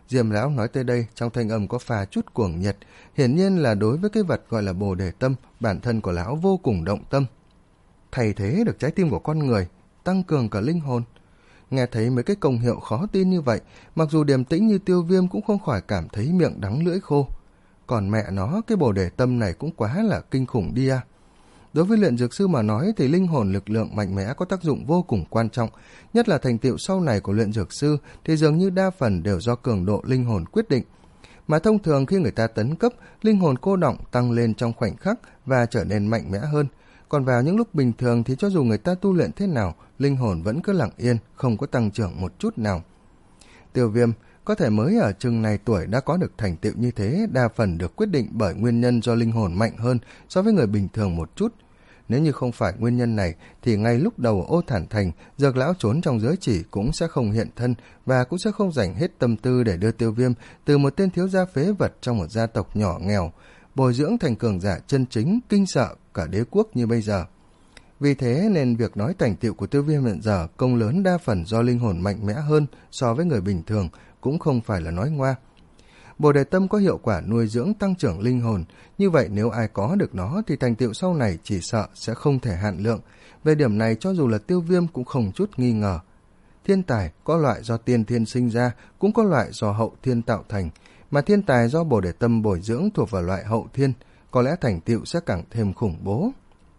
Diêm lão nói tới đây, trong thanh âm có pha chút cuồng nhiệt, hiển nhiên là đối với cái vật gọi là bồ đề tâm, bản thân của lão vô cùng động tâm. Thay thế được trái tim của con người, tăng cường cả linh hồn. Nghe thấy mấy cái công hiệu khó tin như vậy, mặc dù điềm tĩnh như Tiêu Viêm cũng không khỏi cảm thấy miệng đắng lưỡi khô. Còn mẹ nó, cái bồ đề tâm này cũng quá là kinh khủng đi à. Đối với luyện dược sư mà nói thì linh hồn lực lượng mạnh mẽ có tác dụng vô cùng quan trọng, nhất là thành tựu sau này của luyện dược sư thì dường như đa phần đều do cường độ linh hồn quyết định. Mà thông thường khi người ta tấn cấp, linh hồn cô đọng tăng lên trong khoảnh khắc và trở nên mạnh mẽ hơn. Còn vào những lúc bình thường thì cho dù người ta tu luyện thế nào, linh hồn vẫn cứ lặng yên, không có tăng trưởng một chút nào. Tiêu Viêm có thể mới ở chừng này tuổi đã có được thành tựu như thế, đa phần được quyết định bởi nguyên nhân do linh hồn mạnh hơn so với người bình thường một chút. Nếu như không phải nguyên nhân này thì ngay lúc đầu Ô Thản Thành, Dược lão trốn trong giới chỉ cũng sẽ không hiện thân và cũng sẽ không dành hết tâm tư để đưa Tiêu Viêm từ một tên thiếu gia phế vật trong một gia tộc nhỏ nghèo, bồi dưỡng thành cường giả chân chính, kinh sợ cả đế quốc như bây giờ. Vì thế nên việc nói thành tựu của Tiêu Viêm hiện giờ công lớn đa phần do linh hồn mạnh mẽ hơn so với người bình thường cũng không phải là nói ngoa. Bồ đề tâm có hiệu quả nuôi dưỡng tăng trưởng linh hồn, như vậy nếu ai có được nó thì thành tựu sau này chỉ sợ sẽ không thể hạn lượng. Về điểm này cho dù là Tiêu Viêm cũng không chút nghi ngờ. Thiên tài có loại do tiên thiên sinh ra, cũng có loại do hậu thiên tạo thành, mà thiên tài do bồ đề tâm bồi dưỡng thuộc vào loại hậu thiên, có lẽ thành tựu sẽ càng thêm khủng bố.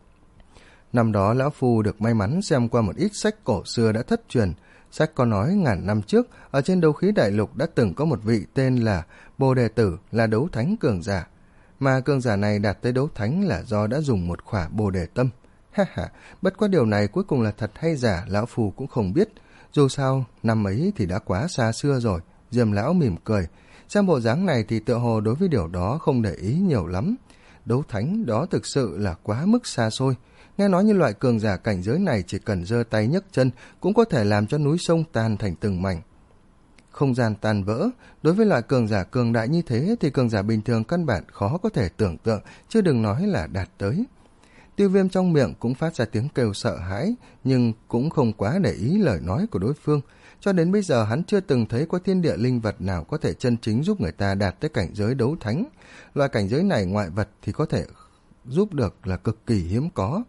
Năm đó lão phu được may mắn xem qua một ít sách cổ xưa đã thất truyền. Sách có nói ngàn năm trước, ở trên đấu khí đại lục đã từng có một vị tên là Bồ Đề Tử, là đấu thánh cường giả. Mà cường giả này đạt tới đấu thánh là do đã dùng một khỏa bồ đề tâm. Ha ha, bất quá điều này cuối cùng là thật hay giả, lão phu cũng không biết. Dù sao, năm ấy thì đã quá xa xưa rồi. Diêm lão mỉm cười. Xem bộ dáng này thì tựa hồ đối với điều đó không để ý nhiều lắm. Đấu thánh đó thực sự là quá mức xa xôi. Nghe nói như loại cường giả cảnh giới này chỉ cần giơ tay nhấc chân cũng có thể làm cho núi sông tan thành từng mảnh. Không gian tan vỡ, đối với loại cường giả cường đại như thế thì cường giả bình thường căn bản khó có thể tưởng tượng, chứ đừng nói là đạt tới. Tiêu Viêm trong miệng cũng phát ra tiếng kêu sợ hãi, nhưng cũng không quá để ý lời nói của đối phương. Cho đến bây giờ hắn chưa từng thấy có thiên địa linh vật nào có thể chân chính giúp người ta đạt tới cảnh giới đấu thánh. Loại cảnh giới này ngoại vật thì có thể giúp được là cực kỳ hiếm có.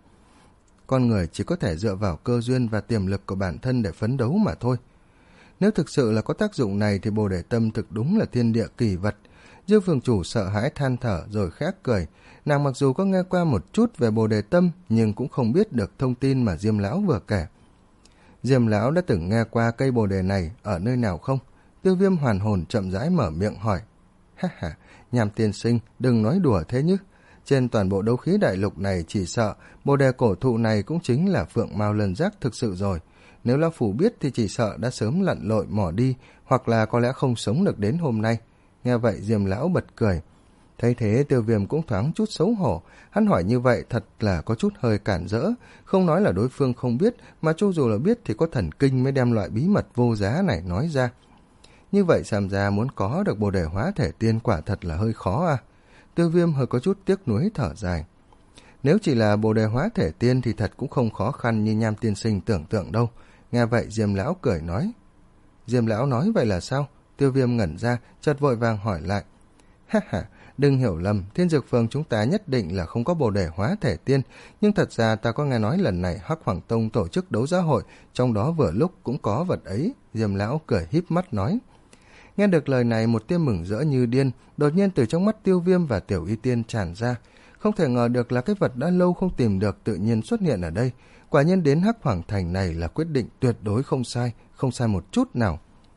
Con người chỉ có thể dựa vào cơ duyên và tiềm lực của bản thân để phấn đấu mà thôi. Nếu thực sự là có tác dụng này thì bồ đề tâm thực đúng là thiên địa kỳ vật. Dư Phường Chủ sợ hãi than thở rồi khẽ cười. Nàng mặc dù có nghe qua một chút về bồ đề tâm nhưng cũng không biết được thông tin mà Diêm lão vừa kể. Diêm lão đã từng nghe qua cây bồ đề này ở nơi nào không? Tiêu Viêm hoàn hồn chậm rãi mở miệng hỏi. Ha ha, Nham tiên sinh, đừng nói đùa thế nhứ. Trên toàn bộ đấu khí đại lục này chỉ sợ bồ đề cổ thụ này cũng chính là phượng mao lân giác thực sự rồi. Nếu lão phu biết thì chỉ sợ đã sớm lặn lội mò đi, hoặc là có lẽ không sống được đến hôm nay. Nghe vậy Diêm lão bật cười. Thấy thế Tiêu Viêm cũng thoáng chút xấu hổ. Hắn hỏi như vậy thật là có chút hơi cản rỡ. Không nói là đối phương không biết, mà cho dù là biết thì có thần kinh mới đem loại bí mật vô giá này nói ra. Như vậy xem ra muốn có được bồ đề hóa thể tiên quả thật là hơi khó à. Tiêu Viêm hơi có chút tiếc nuối thở dài. Nếu chỉ là bồ đề hóa thể tiên thì thật cũng không khó khăn như Nham tiên sinh tưởng tượng đâu. Nghe vậy Diêm lão cười nói. Diêm lão nói vậy là sao? Tiêu Viêm ngẩn ra, chợt vội vàng hỏi lại. Ha ha, đừng hiểu lầm, Thiên Dược Phường chúng ta nhất định là không có bồ đề hóa thể tiên, nhưng thật ra ta có nghe nói lần này Hắc Hoàng Tông tổ chức đấu giá hội, trong đó vừa lúc cũng có vật ấy. Diêm lão cười híp mắt nói. Nghe được lời này, một tia mừng rỡ như điên đột nhiên từ trong mắt Tiêu Viêm và Tiểu Y Tiên tràn ra. Không thể ngờ được là cái vật đã lâu không tìm được tự nhiên xuất hiện ở đây. Quả nhiên đến Hắc Hoàng Thành này là quyết định tuyệt đối không sai, không sai một chút nào.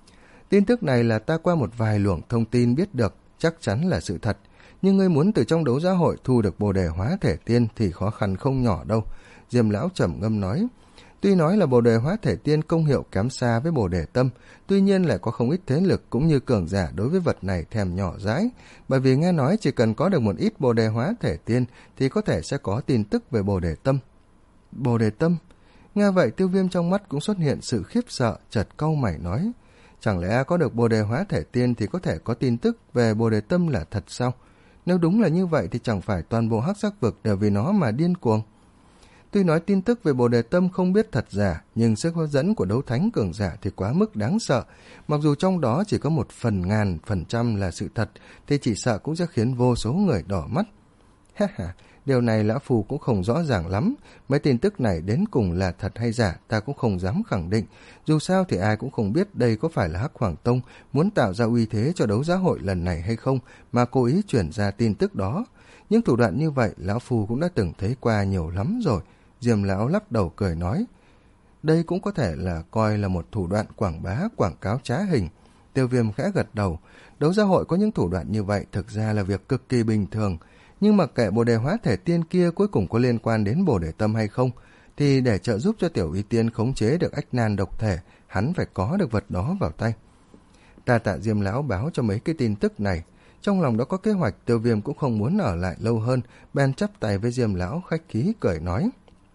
Tin tức này là ta qua một vài luồng thông tin biết được, chắc chắn là sự thật. Nhưng ngươi muốn từ trong đấu giá hội thu được bồ đề hóa thể tiên thì khó khăn không nhỏ đâu. Diêm lão trầm ngâm nói. Tuy nói là bồ đề hóa thể tiên công hiệu kém xa với bồ đề tâm, tuy nhiên lại có không ít thế lực cũng như cường giả đối với vật này thèm nhỏ dãi, bởi vì nghe nói chỉ cần có được một ít bồ đề hóa thể tiên thì có thể sẽ có tin tức về bồ đề tâm. Bồ đề tâm? Nghe vậy Tiêu Viêm trong mắt cũng xuất hiện sự khiếp sợ, chợt cau mày nói. Chẳng lẽ có được bồ đề hóa thể tiên thì có thể có tin tức về bồ đề tâm là thật sao? Nếu đúng là như vậy thì chẳng phải toàn bộ Hắc Sắc vực đều vì nó mà điên cuồng. Tuy nói tin tức về Bồ Đề Tâm không biết thật giả, nhưng sức hấp dẫn của đấu thánh cường giả thì quá mức đáng sợ. Mặc dù trong đó chỉ có một phần ngàn phần trăm là sự thật, thì chỉ sợ cũng sẽ khiến vô số người đỏ mắt. Ha ha, điều này Lão Phù cũng không rõ ràng lắm. Mấy tin tức này đến cùng là thật hay giả ta cũng không dám khẳng định. Dù sao thì ai cũng không biết đây có phải là Hắc Hoàng Tông muốn tạo ra uy thế cho đấu giá hội lần này hay không, mà cố ý chuyển ra tin tức đó. Những thủ đoạn như vậy Lão Phù cũng đã từng thấy qua nhiều lắm rồi. Diêm Lão lắc đầu cười nói, đây cũng có thể là coi là một thủ đoạn quảng bá, quảng cáo trá hình. Tiêu Viêm khẽ gật đầu, đấu giá hội có những thủ đoạn như vậy thực ra là việc cực kỳ bình thường. Nhưng mà kệ Bồ Đề Hóa Thể Tiên kia cuối cùng có liên quan đến Bồ Đề Tâm hay không, thì để trợ giúp cho Tiểu Y Tiên khống chế được ách nan độc thể, hắn phải có được vật đó vào tay. Đa tạ Diêm Lão báo cho mấy cái tin tức này. Trong lòng đó có kế hoạch, Tiêu Viêm cũng không muốn ở lại lâu hơn, bèn chắp tay với Diêm Lão khách khí cười nói,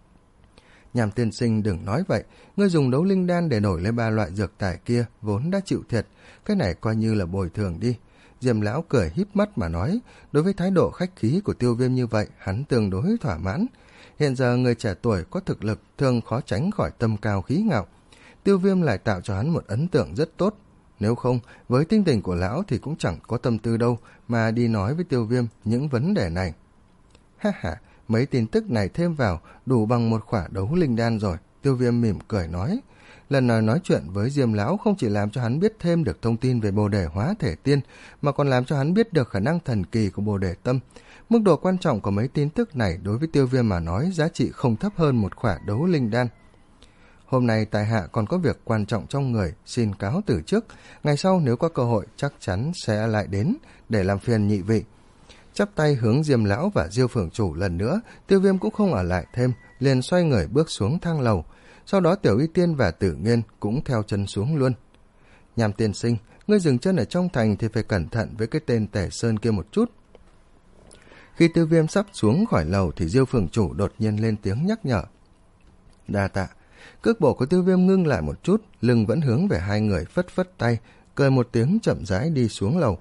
Nhàm tiên sinh đừng nói vậy, ngươi dùng đấu linh đan để đổi lấy ba loại dược tài kia vốn đã chịu thiệt, cái này coi như là bồi thường đi. Diêm Lão cười híp mắt mà nói, đối với thái độ khách khí của Tiêu Viêm như vậy, hắn tương đối thỏa mãn. Hiện giờ người trẻ tuổi có thực lực thường khó tránh khỏi tâm cao khí ngạo. Tiêu Viêm lại tạo cho hắn một ấn tượng rất tốt. Nếu không, với tinh tình của lão thì cũng chẳng có tâm tư đâu mà đi nói với Tiêu Viêm những vấn đề này. Ha ha, mấy tin tức này thêm vào đủ bằng một khỏa đấu linh đan rồi. Tiêu Viêm mỉm cười nói. Lần này nói chuyện với Diêm Lão không chỉ làm cho hắn biết thêm được thông tin về Bồ Đề Hóa Thể Tiên, mà còn làm cho hắn biết được khả năng thần kỳ của Bồ Đề Tâm. Mức độ quan trọng của mấy tin tức này đối với Tiêu Viêm mà nói giá trị không thấp hơn một khỏa đấu linh đan. Hôm nay tại hạ còn có việc quan trọng trong người, xin cáo từ trước. Ngày sau nếu có cơ hội chắc chắn sẽ lại đến để làm phiền nhị vị. Chắp tay hướng Diêm Lão và Diêu Phường Chủ lần nữa, Tiêu Viêm cũng không ở lại thêm, liền xoay người bước xuống thang lầu. Sau đó Tiểu Y Tiên và Tử Nghiên cũng theo chân xuống luôn. Nhàm tiên sinh, ngươi dừng chân ở trong thành thì phải cẩn thận với cái tên Tề Sơn kia một chút. Khi Tiêu Viêm sắp xuống khỏi lầu thì Diêu Phường Chủ đột nhiên lên tiếng nhắc nhở. Đa tạ. Cước bộ của Tiêu Viêm ngưng lại một chút, lưng vẫn hướng về hai người, phất phất tay, cười một tiếng chậm rãi đi xuống lầu.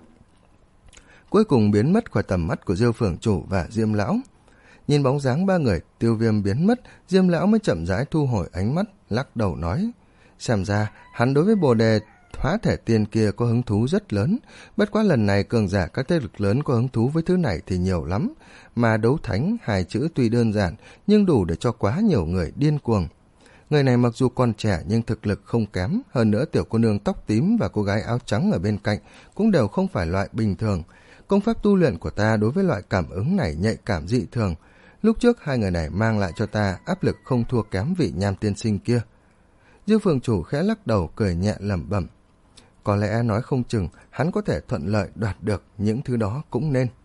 Cuối cùng biến mất khỏi tầm mắt của Diêu Phường Chủ và Diêm Lão. Nhìn bóng dáng ba người Tiêu Viêm biến mất, Diêm Lão mới chậm rãi thu hồi ánh mắt, lắc đầu nói, xem ra hắn đối với Bồ Đề Hóa Thể Tiên kia có hứng thú rất lớn. Bất quá lần này cường giả các thế lực lớn có hứng thú với thứ này thì nhiều lắm, mà đấu thánh hai chữ tuy đơn giản nhưng đủ để cho quá nhiều người điên cuồng. Người này mặc dù còn trẻ nhưng thực lực không kém, hơn nữa tiểu cô nương tóc tím và cô gái áo trắng ở bên cạnh cũng đều không phải loại bình thường. Công pháp tu luyện của ta đối với loại cảm ứng này nhạy cảm dị thường. Lúc trước hai người này mang lại cho ta áp lực không thua kém vị Nham tiên sinh kia. Diêu Phường Chủ khẽ lắc đầu cười nhẹ lẩm bẩm. Có lẽ nói không chừng hắn có thể thuận lợi đoạt được những thứ đó cũng nên.